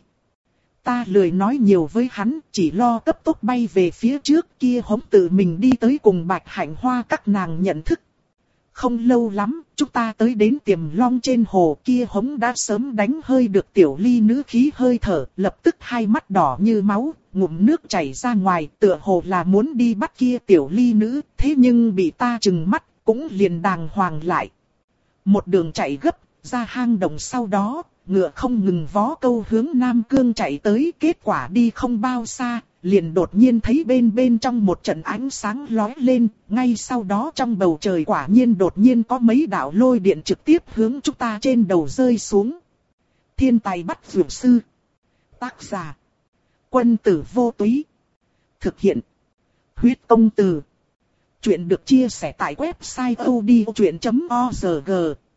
A: Ta lười nói nhiều với hắn, chỉ lo cấp tốc bay về phía trước, kia hống tự mình đi tới cùng Bạch Hạnh Hoa các nàng nhận thức. Không lâu lắm, chúng ta tới đến Tiềm Long trên hồ, kia hống đã sớm đánh hơi được tiểu ly nữ khí hơi thở, lập tức hai mắt đỏ như máu, ngụm nước chảy ra ngoài, tựa hồ là muốn đi bắt kia tiểu ly nữ, thế nhưng bị ta trừng mắt, cũng liền đàng hoàng lại. Một đường chạy gấp, ra hang động sau đó, ngựa không ngừng vó câu hướng Nam Cương chạy tới, kết quả đi không bao xa, liền đột nhiên thấy bên bên trong một trận ánh sáng lóe lên, ngay sau đó trong bầu trời quả nhiên đột nhiên có mấy đạo lôi điện trực tiếp hướng chúng ta trên đầu rơi xuống. Thiên tài bắt vượt sư. Tác giả: Quân tử vô túy. Thực hiện: Huyết công từ. Chuyện được chia sẻ tại website odchuyện chấm org.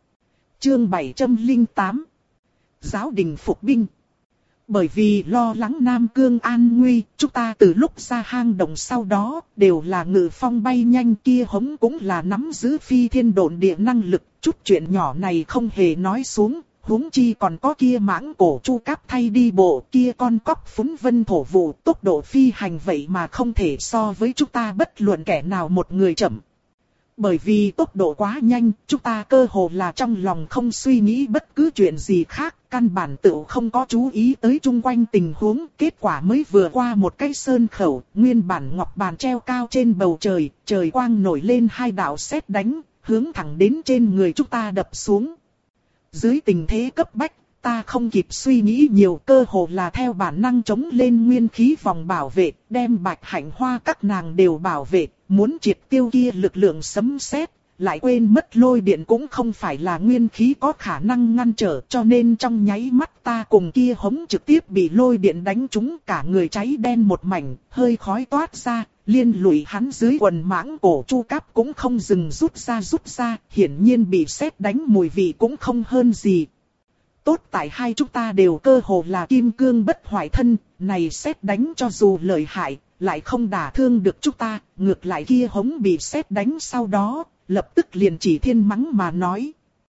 A: Chương bảy trăm lẻ tám. Giáo đình phục binh. Bởi vì lo lắng Nam Cương an nguy, chúng ta từ lúc ra hang động sau đó, đều là ngự phong bay nhanh, kia hống cũng là nắm giữ phi thiên độn địa năng lực, chút chuyện nhỏ này không hề nói xuống, huống chi còn có kia mãng cổ Chu Cáp thay đi bộ, kia con cóc phúng vân thổ vụ, tốc độ phi hành vậy mà không thể so với chúng ta bất luận kẻ nào một người chậm. Bởi vì tốc độ quá nhanh, chúng ta cơ hồ là trong lòng không suy nghĩ bất cứ chuyện gì khác, căn bản tự không có chú ý tới chung quanh tình huống, kết quả mới vừa qua một cái sơn khẩu, nguyên bản ngọc bàn treo cao trên bầu trời, trời quang nổi lên hai đạo sét đánh, hướng thẳng đến trên người chúng ta đập xuống. Dưới tình thế cấp bách, ta không kịp suy nghĩ nhiều, cơ hồ là theo bản năng chống lên nguyên khí vòng bảo vệ, đem Bạch Hạnh Hoa các nàng đều bảo vệ, muốn triệt tiêu kia lực lượng sấm sét, lại quên mất lôi điện cũng không phải là nguyên khí có khả năng ngăn trở, cho nên trong nháy mắt ta cùng kia hống trực tiếp bị lôi điện đánh trúng, cả người cháy đen một mảnh, hơi khói toát ra, liên lụy hắn dưới quần mãng cổ Chu Cáp cũng không dừng rút ra rút ra, hiển nhiên bị sét đánh mùi vị cũng không hơn gì. Tốt tại hai chúng ta đều cơ hồ là kim cương bất hoại thân, này sét đánh cho dù lợi hại, lại không đả thương được chúng ta, ngược lại kia hống bị sét đánh sau đó, lập tức liền chỉ thiên mắng mà nói.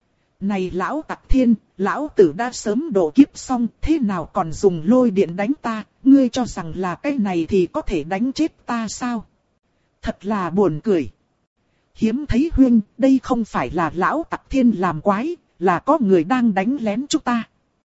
A: Này lão tặc thiên, lão tử đã sớm độ kiếp xong, thế nào còn dùng lôi điện đánh ta, ngươi cho rằng là cái này thì có thể đánh chết ta sao? Thật là buồn cười. Hiếm thấy huynh, đây không phải là lão tặc thiên làm quái, là có người đang đánh lén chúng ta.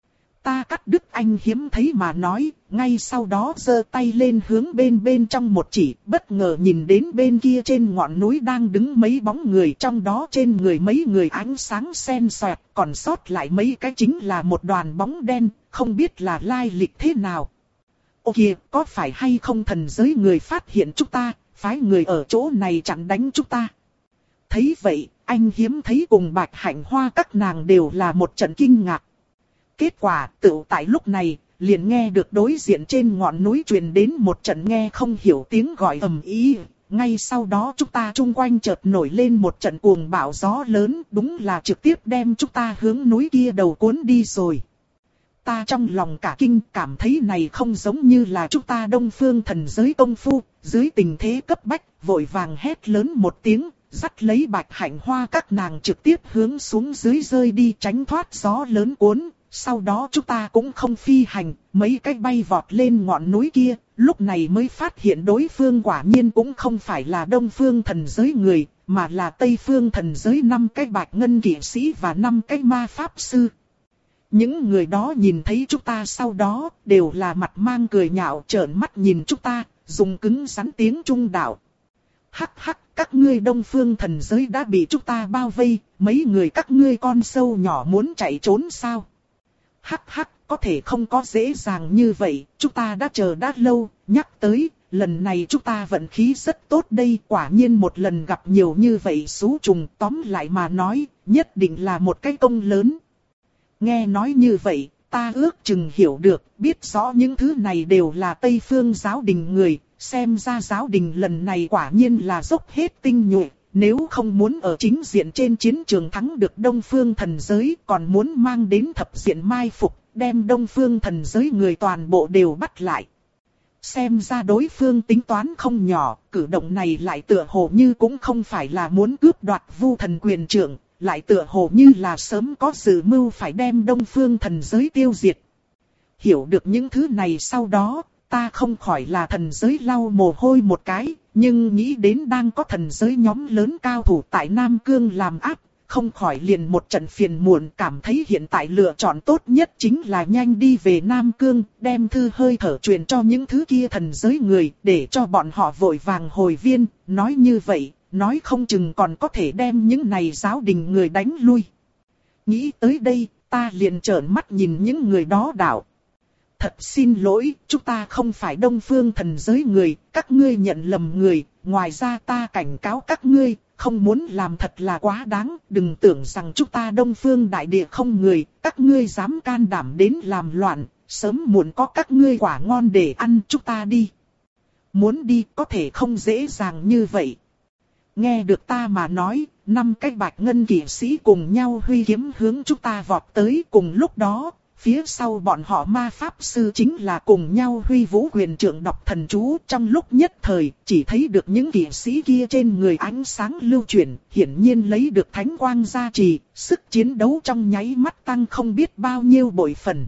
A: Ta cắt đứt anh hiếm thấy mà nói, ngay sau đó giơ tay lên hướng bên bên trong một chỉ, bất ngờ nhìn đến bên kia trên ngọn núi đang đứng mấy bóng người, trong đó trên người mấy người ánh sáng xen xoẹt, còn sót lại mấy cái chính là một đoàn bóng đen, không biết là lai lịch thế nào. Ô kìa, có phải hay không thần giới người phát hiện chúng ta, phái người ở chỗ này chặn đánh chúng ta. Thấy vậy, anh hiếm thấy cùng Bạch Hạnh Hoa các nàng đều là một trận kinh ngạc. Kết quả, tự tại lúc này, liền nghe được đối diện trên ngọn núi truyền đến một trận nghe không hiểu tiếng gọi ầm ĩ, ngay sau đó chúng ta chung quanh chợt nổi lên một trận cuồng bão gió lớn, đúng là trực tiếp đem chúng ta hướng núi kia đầu cuốn đi rồi. Ta trong lòng cả kinh, cảm thấy này không giống như là chúng ta Đông Phương thần giới công phu, dưới tình thế cấp bách, vội vàng hét lớn một tiếng, dắt lấy Bạch Hạnh Hoa các nàng trực tiếp hướng xuống dưới rơi đi tránh thoát gió lớn cuốn. Sau đó chúng ta cũng không phi hành, mấy cái bay vọt lên ngọn núi kia, lúc này mới phát hiện đối phương quả nhiên cũng không phải là Đông Phương thần giới người, mà là Tây Phương thần giới năm cái bạch ngân kỵ sĩ và năm cái ma pháp sư. Những người đó nhìn thấy chúng ta sau đó, đều là mặt mang cười nhạo trợn mắt nhìn chúng ta, dùng cứng rắn tiếng Trung đạo. Hắc hắc, các ngươi Đông Phương thần giới đã bị chúng ta bao vây, mấy người các ngươi con sâu nhỏ muốn chạy trốn sao? Hắc hắc, có thể không có dễ dàng như vậy, chúng ta đã chờ đã lâu, nhắc tới, lần này chúng ta vận khí rất tốt đây, quả nhiên một lần gặp nhiều như vậy xú trùng, tóm lại mà nói, nhất định là một cái công lớn. Nghe nói như vậy, ta ước chừng hiểu được, biết rõ những thứ này đều là Tây Phương giáo đình người, xem ra giáo đình lần này quả nhiên là dốc hết tinh nhuệ. Nếu không muốn ở chính diện trên chiến trường thắng được Đông Phương thần giới, còn muốn mang đến thập diện mai phục, đem Đông Phương thần giới người toàn bộ đều bắt lại. Xem ra đối phương tính toán không nhỏ, cử động này lại tựa hồ như cũng không phải là muốn cướp đoạt Vu thần quyền trưởng, lại tựa hồ như là sớm có dự mưu phải đem Đông Phương thần giới tiêu diệt. Hiểu được những thứ này sau đó, ta không khỏi là thần giới lau mồ hôi một cái, nhưng nghĩ đến đang có thần giới nhóm lớn cao thủ tại Nam Cương làm áp, không khỏi liền một trận phiền muộn, cảm thấy hiện tại lựa chọn tốt nhất chính là nhanh đi về Nam Cương, đem thư hơi thở truyền cho những thứ kia thần giới người, để cho bọn họ vội vàng hồi viên, nói như vậy, nói không chừng còn có thể đem những này giáo đình người đánh lui. Nghĩ tới đây, ta liền trợn mắt nhìn những người đó đạo. Thật xin lỗi, chúng ta không phải Đông Phương thần giới người, các ngươi nhận lầm người, ngoài ra ta cảnh cáo các ngươi, không muốn làm thật là quá đáng, đừng tưởng rằng chúng ta Đông Phương đại địa không người, các ngươi dám can đảm đến làm loạn, sớm muộn có các ngươi quả ngon để ăn, chúng ta đi. Muốn đi có thể không dễ dàng như vậy. Nghe được ta mà nói, năm cái bạch ngân kỵ sĩ cùng nhau huy kiếm hướng chúng ta vọt tới, cùng lúc đó, phía sau bọn họ ma pháp sư chính là cùng nhau huy vũ quyền trượng đọc thần chú. Trong lúc nhất thời, chỉ thấy được những kỵ sĩ kia trên người ánh sáng lưu chuyển, hiển nhiên lấy được thánh quang gia trì, sức chiến đấu trong nháy mắt tăng không biết bao nhiêu bội phần.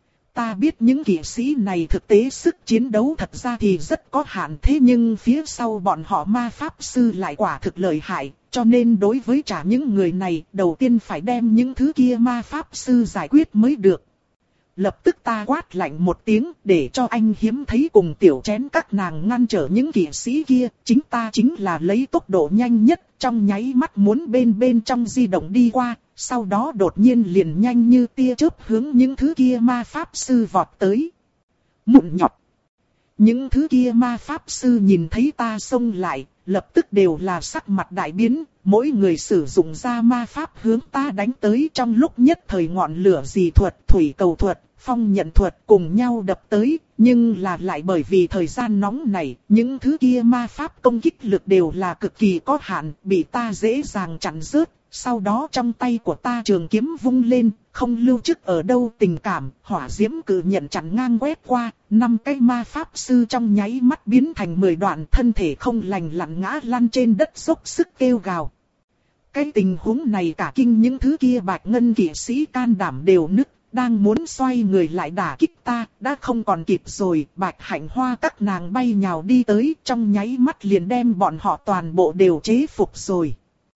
A: Ta biết những kỵ sĩ này thực tế sức chiến đấu thật ra thì rất có hạn, thế nhưng phía sau bọn họ ma pháp sư lại quả thực lợi hại, cho nên đối với trả những người này, đầu tiên phải đem những thứ kia ma pháp sư giải quyết mới được. Lập tức ta quát lạnh một tiếng, để cho anh hiếm thấy cùng tiểu chén các nàng ngăn trở những kỵ sĩ kia, chính ta chính là lấy tốc độ nhanh nhất, trong nháy mắt muốn bên bên trong di động đi qua, sau đó đột nhiên liền nhanh như tia chớp hướng những thứ kia ma pháp sư vọt tới. Mụn nhọt. Những thứ kia ma pháp sư nhìn thấy ta xông lại, lập tức đều là sắc mặt đại biến, mỗi người sử dụng ra ma pháp hướng ta đánh tới, trong lúc nhất thời ngọn lửa dị thuật, thủy cầu thuật, phong nhận thuật cùng nhau đập tới, nhưng là lại bởi vì thời gian nóng này, những thứ kia ma pháp công kích lực đều là cực kỳ có hạn, bị ta dễ dàng chặn rớt. Sau đó trong tay của ta trường kiếm vung lên, không lưu chức ở đâu tình cảm, hỏa diễm cự nhận chặn ngang quét qua, năm cái ma pháp sư trong nháy mắt biến thành mười đoạn, thân thể không lành lặn ngã lăn trên đất dốc sức kêu gào. Cái tình huống này cả kinh những thứ kia bạch ngân kỵ sĩ can đảm đều nứt, đang muốn xoay người lại đả kích ta, đã không còn kịp rồi, Bạch Hạnh Hoa các nàng bay nhào đi tới, trong nháy mắt liền đem bọn họ toàn bộ đều chế phục rồi.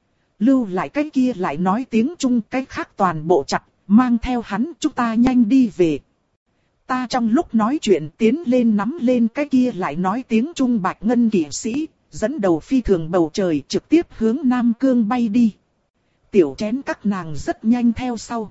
A: Lưu lại cái kia lại nói tiếng Trung, cái khác toàn bộ chặt, mang theo hắn chúng ta nhanh đi về. Ta trong lúc nói chuyện tiến lên nắm lên cái kia lại nói tiếng Trung bạch ngân kỵ sĩ, dẫn đầu phi thường bầu trời trực tiếp hướng Nam Cương bay đi. Tiểu chén các nàng rất nhanh theo sau.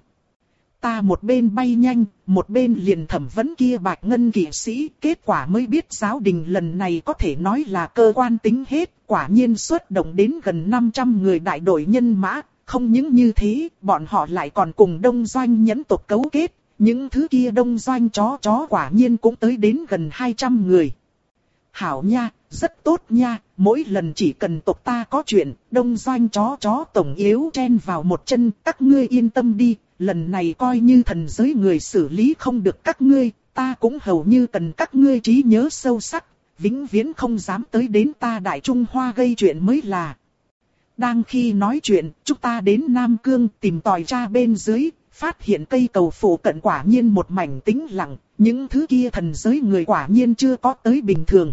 A: Ta một bên bay nhanh, một bên liền thẩm vấn kia bạch ngân kỵ sĩ, kết quả mới biết giáo đình lần này có thể nói là cơ quan tính hết, quả nhiên xuất động đến gần năm trăm người đại đội nhân mã, không những như thế, bọn họ lại còn cùng đông doanh nhẫn tộc cấu kết, những thứ kia đông doanh chó chó quả nhiên cũng tới đến gần hai trăm người. Hảo nha, rất tốt nha, mỗi lần chỉ cần tộc ta có chuyện, đông doanh chó chó tổng yếu chen vào một chân, các ngươi yên tâm đi, lần này coi như thần giới người xử lý không được các ngươi, ta cũng hầu như cần các ngươi trí nhớ sâu sắc, vĩnh viễn không dám tới đến ta Đại Trung Hoa gây chuyện mới là. Đang khi nói chuyện, chúng ta đến Nam Cương tìm tòi tra bên dưới, phát hiện cây cầu phụ cận quả nhiên một mảnh tĩnh lặng, những thứ kia thần giới người quả nhiên chưa có tới bình thường.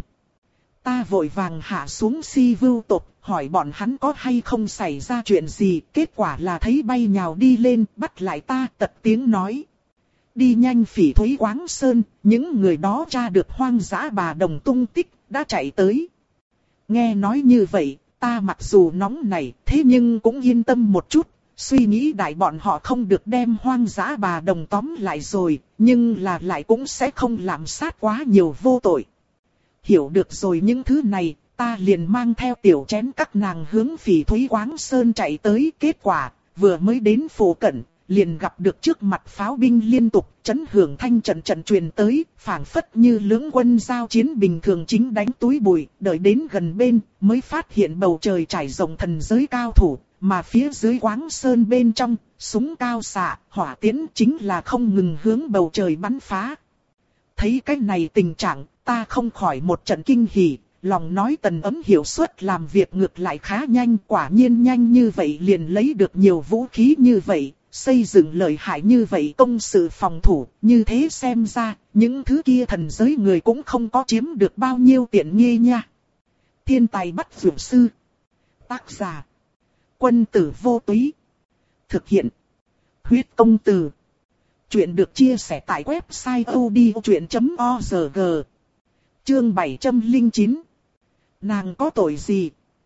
A: Ta vội vàng hạ xuống Si Vưu tộc, hỏi bọn hắn có hay không xảy ra chuyện gì, kết quả là thấy bay nhào đi lên, bắt lại ta, tật tiếng nói. Đi nhanh Phỉ Thúy Quáng Sơn, những người đó tra được hoang dã bà đồng tung tích, đã chạy tới. Nghe nói như vậy, ta mặc dù nóng nảy, thế nhưng cũng yên tâm một chút, suy nghĩ đại bọn họ không được đem hoang dã bà đồng tóm lại rồi, nhưng là lại cũng sẽ không làm sát quá nhiều vô tội. Hiểu được rồi những thứ này, ta liền mang theo tiểu chén các nàng hướng Phỉ Thúy Quáng Sơn chạy tới. Kết quả, vừa mới đến phủ cận, liền gặp được trước mặt pháo binh liên tục, chấn hưởng thanh trận trận truyền tới, phảng phất như lưỡng quân giao chiến bình thường chính đánh túi bụi, đợi đến gần bên, mới phát hiện bầu trời trải rộng thần giới cao thủ, mà phía dưới Quáng Sơn bên trong, súng cao xạ, hỏa tiễn chính là không ngừng hướng bầu trời bắn phá. Thấy cái này tình trạng, ta không khỏi một trận kinh hỉ, lòng nói Tần Ấm hiệu suất làm việc ngược lại khá nhanh, quả nhiên nhanh như vậy liền lấy được nhiều vũ khí như vậy, xây dựng lợi hại như vậy công sự phòng thủ, như thế xem ra, những thứ kia thần giới người cũng không có chiếm được bao nhiêu tiện nghi nha. Thiên tài bắt dược sư. Tác giả. Quân tử vô túy. Thực hiện. Huyết công từ. Chuyện được chia sẻ tại website odchuyện chấm org. Chương bảy trăm lẻ chín. Nàng có tội gì?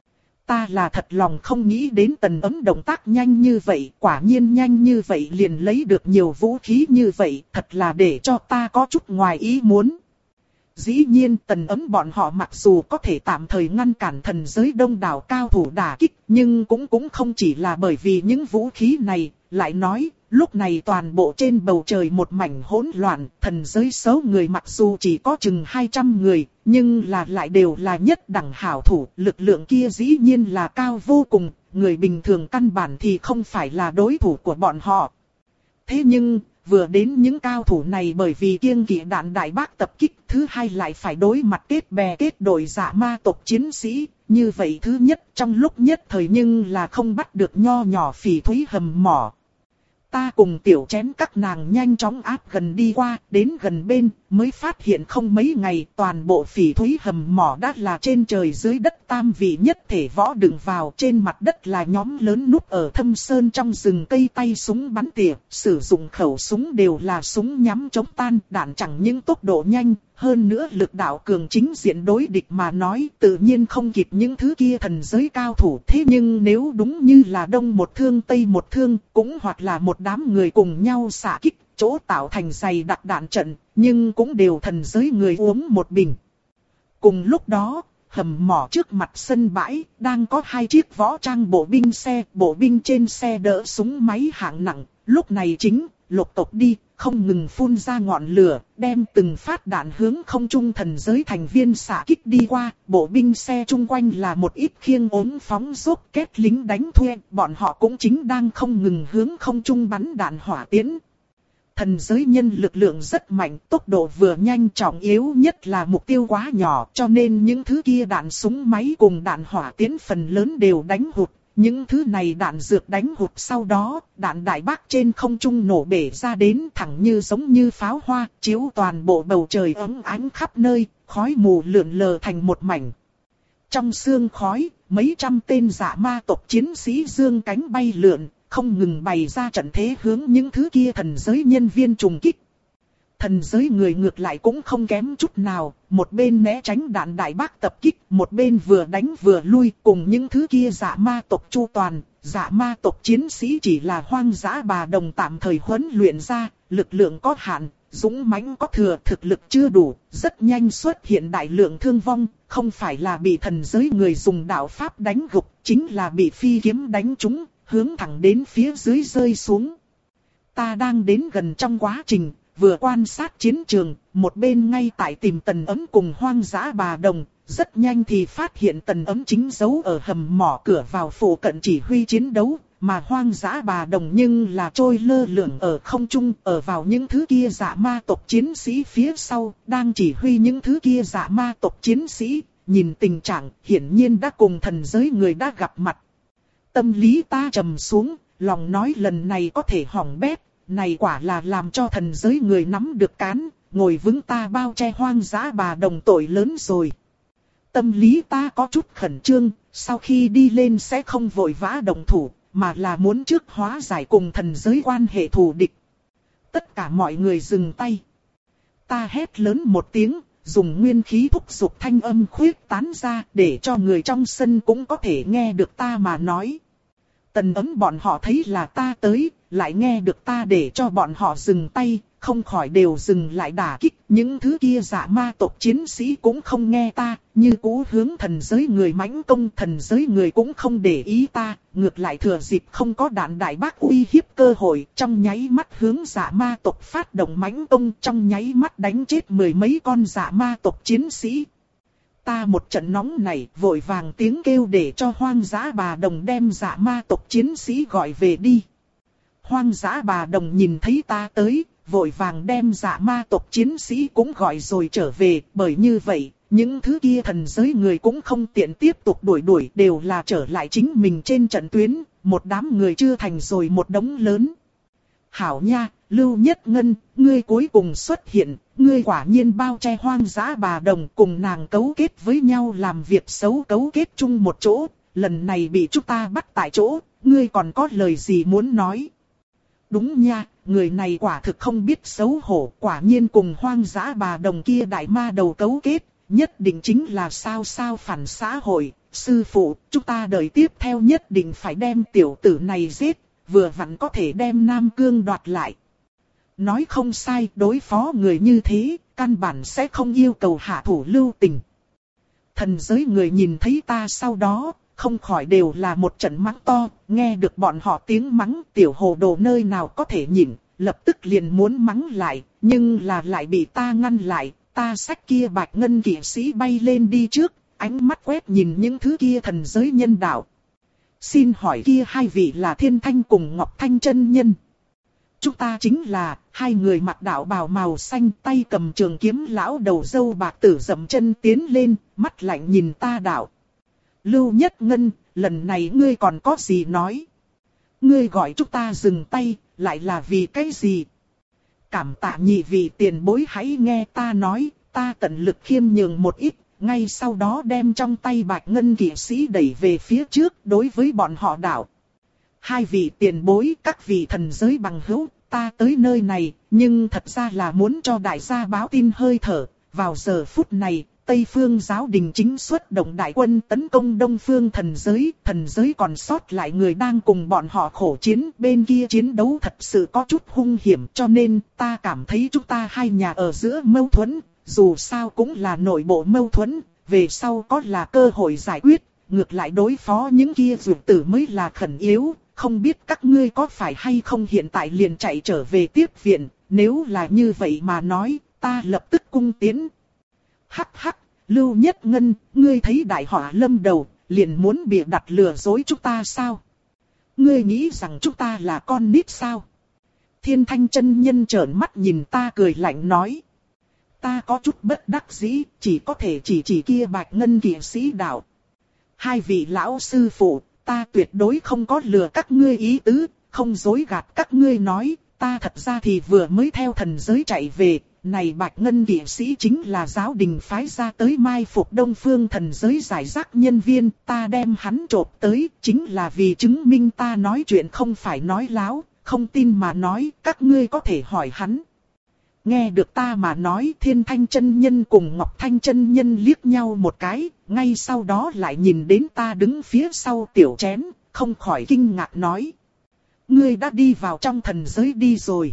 A: Ta là thật lòng không nghĩ đến Tần Ấm động tác nhanh như vậy, quả nhiên nhanh như vậy liền lấy được nhiều vũ khí như vậy, thật là để cho ta có chút ngoài ý muốn. Dĩ nhiên Tần Ấm bọn họ mặc dù có thể tạm thời ngăn cản thần giới đông đảo cao thủ đả kích, nhưng cũng cũng không chỉ là bởi vì những vũ khí này, lại nói, lúc này toàn bộ trên bầu trời một mảnh hỗn loạn, thần giới số người mặc dù chỉ có chừng hai trăm người, nhưng là lại đều là nhất đẳng hảo thủ, lực lượng kia dĩ nhiên là cao vô cùng, người bình thường căn bản thì không phải là đối thủ của bọn họ. Thế nhưng, vừa đến những cao thủ này bởi vì kiêng kỵ đạn đại bác tập kích, thứ hai lại phải đối mặt kết bè kết đội dạ ma tộc chiến sĩ, như vậy thứ nhất trong lúc nhất thời nhưng là không bắt được nho nhỏ Phỉ Thúy hầm mỏ. Ta cùng tiểu chén các nàng nhanh chóng áp gần đi qua, đến gần bên, mới phát hiện không mấy ngày toàn bộ Phỉ Thúy hầm mỏ đã là trên trời dưới đất tam vị nhất thể võ đựng vào, trên mặt đất là nhóm lớn núp ở thâm sơn trong rừng cây tay súng bắn tỉa, sử dụng khẩu súng đều là súng nhắm chống tan, đạn chẳng những tốc độ nhanh, hơn nữa lực đạo cường chính diện đối địch mà nói tự nhiên không kịp những thứ kia thần giới cao thủ. Thế nhưng nếu đúng như là đông một thương tây một thương, cũng hoặc là một đám người cùng nhau xạ kích, chỗ tạo thành dày đặc đạn trận, nhưng cũng đều thần giới người uống một bình. Cùng lúc đó, hầm mỏ trước mặt sân bãi, đang có hai chiếc võ trang bộ binh xe, bộ binh trên xe đỡ súng máy hạng nặng, lúc này chính, lục tộc đi, không ngừng phun ra ngọn lửa, đem từng phát đạn hướng không trung thần giới thành viên xạ kích đi qua, bộ binh xe chung quanh là một ít khiêng ốm phóng rốt kết lính đánh thuê, bọn họ cũng chính đang không ngừng hướng không trung bắn đạn hỏa tiễn. Thần giới nhân lực lượng rất mạnh, tốc độ vừa nhanh, trọng yếu nhất là mục tiêu quá nhỏ, cho nên những thứ kia đạn súng máy cùng đạn hỏa tiễn phần lớn đều đánh hụt. Những thứ này đạn dược đánh hụt sau đó, đạn đại bác trên không trung nổ bể ra đến thẳng như giống như pháo hoa, chiếu toàn bộ bầu trời ấm ánh khắp nơi, khói mù lượn lờ thành một mảnh. Trong sương khói, mấy trăm tên dạ ma tộc chiến sĩ dương cánh bay lượn, không ngừng bày ra trận thế hướng những thứ kia thần giới nhân viên trùng kích. Thần giới người ngược lại cũng không kém chút nào, một bên né tránh đạn đại bác tập kích, một bên vừa đánh vừa lui, cùng những thứ kia dạ ma tộc chu toàn. Dạ ma tộc chiến sĩ chỉ là hoang dã bà đồng tạm thời huấn luyện ra, lực lượng có hạn, dũng mãnh có thừa, thực lực chưa đủ, rất nhanh xuất hiện đại lượng thương vong, không phải là bị thần giới người dùng đạo pháp đánh gục, chính là bị phi kiếm đánh trúng, hướng thẳng đến phía dưới rơi xuống. Ta đang đến gần trong quá trình, vừa quan sát chiến trường, một bên ngay tại tìm Tần Ấm cùng Hoang Dã Bà Đồng. Rất nhanh thì phát hiện Tần Ấm chính giấu ở hầm mỏ cửa vào phụ cận chỉ huy chiến đấu, mà Hoang Dã Bà Đồng nhưng là trôi lơ lửng ở không trung, ở vào những thứ kia dạ ma tộc chiến sĩ phía sau, đang chỉ huy những thứ kia dạ ma tộc chiến sĩ. Nhìn tình trạng, hiển nhiên đã cùng thần giới người đã gặp mặt. Tâm lý ta trầm xuống, lòng nói lần này có thể hỏng bét, này quả là làm cho thần giới người nắm được cán, ngồi vững ta bao che Hoang Dã Bà Đồng tội lớn rồi. Tâm lý ta có chút khẩn trương, sau khi đi lên sẽ không vội vã động thủ, mà là muốn trước hóa giải cùng thần giới quan hệ thù địch. Tất cả mọi người dừng tay. Ta hét lớn một tiếng, dùng nguyên khí thúc giục thanh âm khuyết tán ra để cho người trong sân cũng có thể nghe được ta mà nói. Tần Ấm bọn họ thấy là ta tới, lại nghe được ta để cho bọn họ dừng tay, không khỏi đều dừng lại đả kích. Những thứ kia dạ ma tộc chiến sĩ cũng không nghe ta, như cũ hướng thần giới người mãnh công. Thần giới người cũng không để ý ta, ngược lại thừa dịp không có đạn đại bác uy hiếp cơ hội, trong nháy mắt hướng dạ ma tộc phát động mãnh công, trong nháy mắt đánh chết mười mấy con dạ ma tộc chiến sĩ. Ta một trận nóng này, vội vàng tiếng kêu để cho Hoang Dã Bà Đồng đem dạ ma tộc chiến sĩ gọi về đi. Hoang Dã Bà Đồng nhìn thấy ta tới, vội vàng đem dạ ma tộc chiến sĩ cũng gọi rồi trở về, bởi như vậy, những thứ kia thần giới người cũng không tiện tiếp tục đuổi đuổi, đều là trở lại chính mình trên trận tuyến, một đám người chưa thành rồi một đống lớn. Hảo nha, Lưu Nhất Ngân, ngươi cuối cùng xuất hiện, ngươi quả nhiên bao che Hoang Dã Bà Đồng, cùng nàng cấu kết với nhau làm việc xấu, cấu kết chung một chỗ, lần này bị chúng ta bắt tại chỗ, ngươi còn có lời gì muốn nói? Đúng nha, người này quả thực không biết xấu hổ, quả nhiên cùng Hoang Dã Bà Đồng kia đại ma đầu cấu kết, nhất định chính là sao sao phản xã hội. Sư phụ, chúng ta đợi tiếp theo nhất định phải đem tiểu tử này giết, vừa vặn có thể đem Nam Cương đoạt lại. Nói không sai, đối phó người như thế, căn bản sẽ không yêu cầu hạ thủ lưu tình. Thần giới người nhìn thấy ta sau đó, không khỏi đều là một trận mắng to, nghe được bọn họ tiếng mắng, tiểu hồ đồ nơi nào có thể nhịn, lập tức liền muốn mắng lại, nhưng là lại bị ta ngăn lại, ta xách kia bạch ngân kỵ sĩ bay lên đi trước, ánh mắt quét nhìn những thứ kia thần giới nhân đạo. Xin hỏi kia hai vị là Thiên Thanh cùng Ngọc Thanh chân nhân? Chúng ta chính là hai người mặc đạo bào màu xanh, tay cầm trường kiếm, lão đầu râu bạc tử dậm chân tiến lên, mắt lạnh nhìn ta đạo. Lưu Nhất Ngân, lần này ngươi còn có gì nói? Ngươi gọi chúng ta dừng tay, lại là vì cái gì? Cảm tạ nhị vị tiền bối, hãy nghe ta nói, ta tận lực khiêm nhường một ít, ngay sau đó đem trong tay bạch ngân kỵ sĩ đẩy về phía trước, đối với bọn họ đạo. Hai vị tiền bối, các vị thần giới bằng hữu, ta tới nơi này, nhưng thật ra là muốn cho đại gia báo tin hơi thở. Vào giờ phút này, Tây Phương giáo đình chính xuất động đại quân tấn công Đông Phương thần giới. Thần giới còn sót lại người đang cùng bọn họ khổ chiến, bên kia chiến đấu thật sự có chút hung hiểm, cho nên ta cảm thấy chúng ta hai nhà ở giữa mâu thuẫn, dù sao cũng là nội bộ mâu thuẫn, về sau có là cơ hội giải quyết, ngược lại đối phó những kia dược tử mới là khẩn yếu. Không biết các ngươi có phải hay không hiện tại liền chạy trở về tiếp viện, nếu là như vậy mà nói, ta lập tức cung tiến. Hắc hắc, Lưu Nhất Ngân, ngươi thấy đại họa lâm đầu, liền muốn bịa đặt lừa dối chúng ta sao? Ngươi nghĩ rằng chúng ta là con nít sao? Thiên Thanh chân nhân trợn mắt nhìn ta cười lạnh nói. Ta có chút bất đắc dĩ, chỉ có thể chỉ chỉ kia bạch ngân kỵ sĩ đạo. Hai vị lão sư phụ, ta tuyệt đối không có lừa các ngươi ý tứ, không dối gạt các ngươi nói, ta thật ra thì vừa mới theo thần giới chạy về, này bạch ngân kỵ sĩ chính là giáo đình phái ra tới mai phục Đông Phương thần giới giải rác nhân viên, ta đem hắn trộm tới, chính là vì chứng minh ta nói chuyện không phải nói láo, không tin mà nói, các ngươi có thể hỏi hắn. Nghe được ta mà nói, Thiên Thanh chân nhân cùng Ngọc Thanh chân nhân liếc nhau một cái, ngay sau đó lại nhìn đến ta đứng phía sau tiểu chén, không khỏi kinh ngạc nói. Ngươi đã đi vào trong thần giới đi rồi.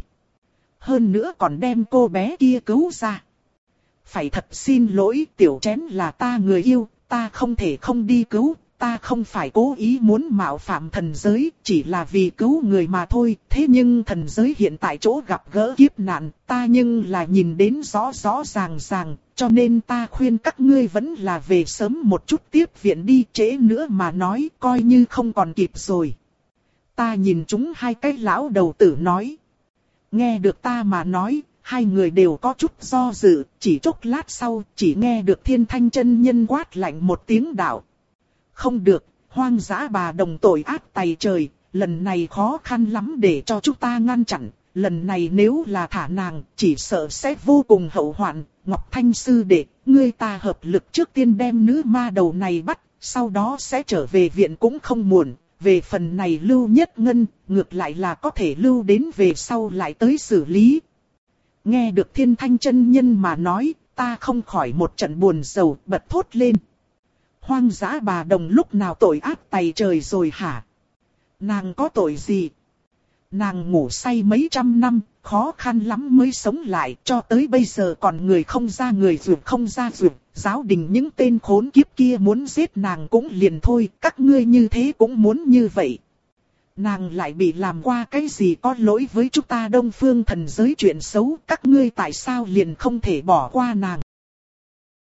A: Hơn nữa còn đem cô bé kia cứu ra. Phải thật xin lỗi, tiểu chén là ta người yêu, ta không thể không đi cứu, ta không phải cố ý muốn mạo phạm thần giới, chỉ là vì cứu người mà thôi. Thế nhưng thần giới hiện tại chỗ gặp gỡ kiếp nạn, ta nhưng là nhìn đến rõ rõ ràng ràng, cho nên ta khuyên các ngươi vẫn là về sớm một chút tiếp viện đi, trễ nữa mà nói coi như không còn kịp rồi. Ta nhìn chúng hai cái lão đầu tử nói. Nghe được ta mà nói, hai người đều có chút do dự, chỉ chốc lát sau, chỉ nghe được Thiên Thanh chân nhân quát lạnh một tiếng đạo. Không được, hoang dã bà đồng tội ác tày trời, lần này khó khăn lắm để cho chúng ta ngăn chặn, lần này nếu là thả nàng, chỉ sợ sẽ vô cùng hậu hoạn. Ngọc Thanh sư đệ, ngươi ta hợp lực trước tiên đem nữ ma đầu này bắt, sau đó sẽ trở về viện cũng không muộn. Về phần này Lưu Nhất Ngân, ngược lại là có thể lưu đến về sau lại tới xử lý. Nghe được Thiên Thanh chân nhân mà nói, ta không khỏi một trận buồn rầu, bật thốt lên. Hoang dã bà đồng lúc nào tội ác tày trời rồi hả? Nàng có tội gì? Nàng ngủ say mấy trăm năm, khó khăn lắm mới sống lại, cho tới bây giờ còn người không ra người ruột không ra ruột. Giáo đình những tên khốn kiếp kia muốn giết nàng cũng liền thôi, các ngươi như thế cũng muốn như vậy. Nàng lại bị làm qua cái gì có lỗi với chúng ta Đông Phương thần giới chuyện xấu, các ngươi tại sao liền không thể bỏ qua nàng?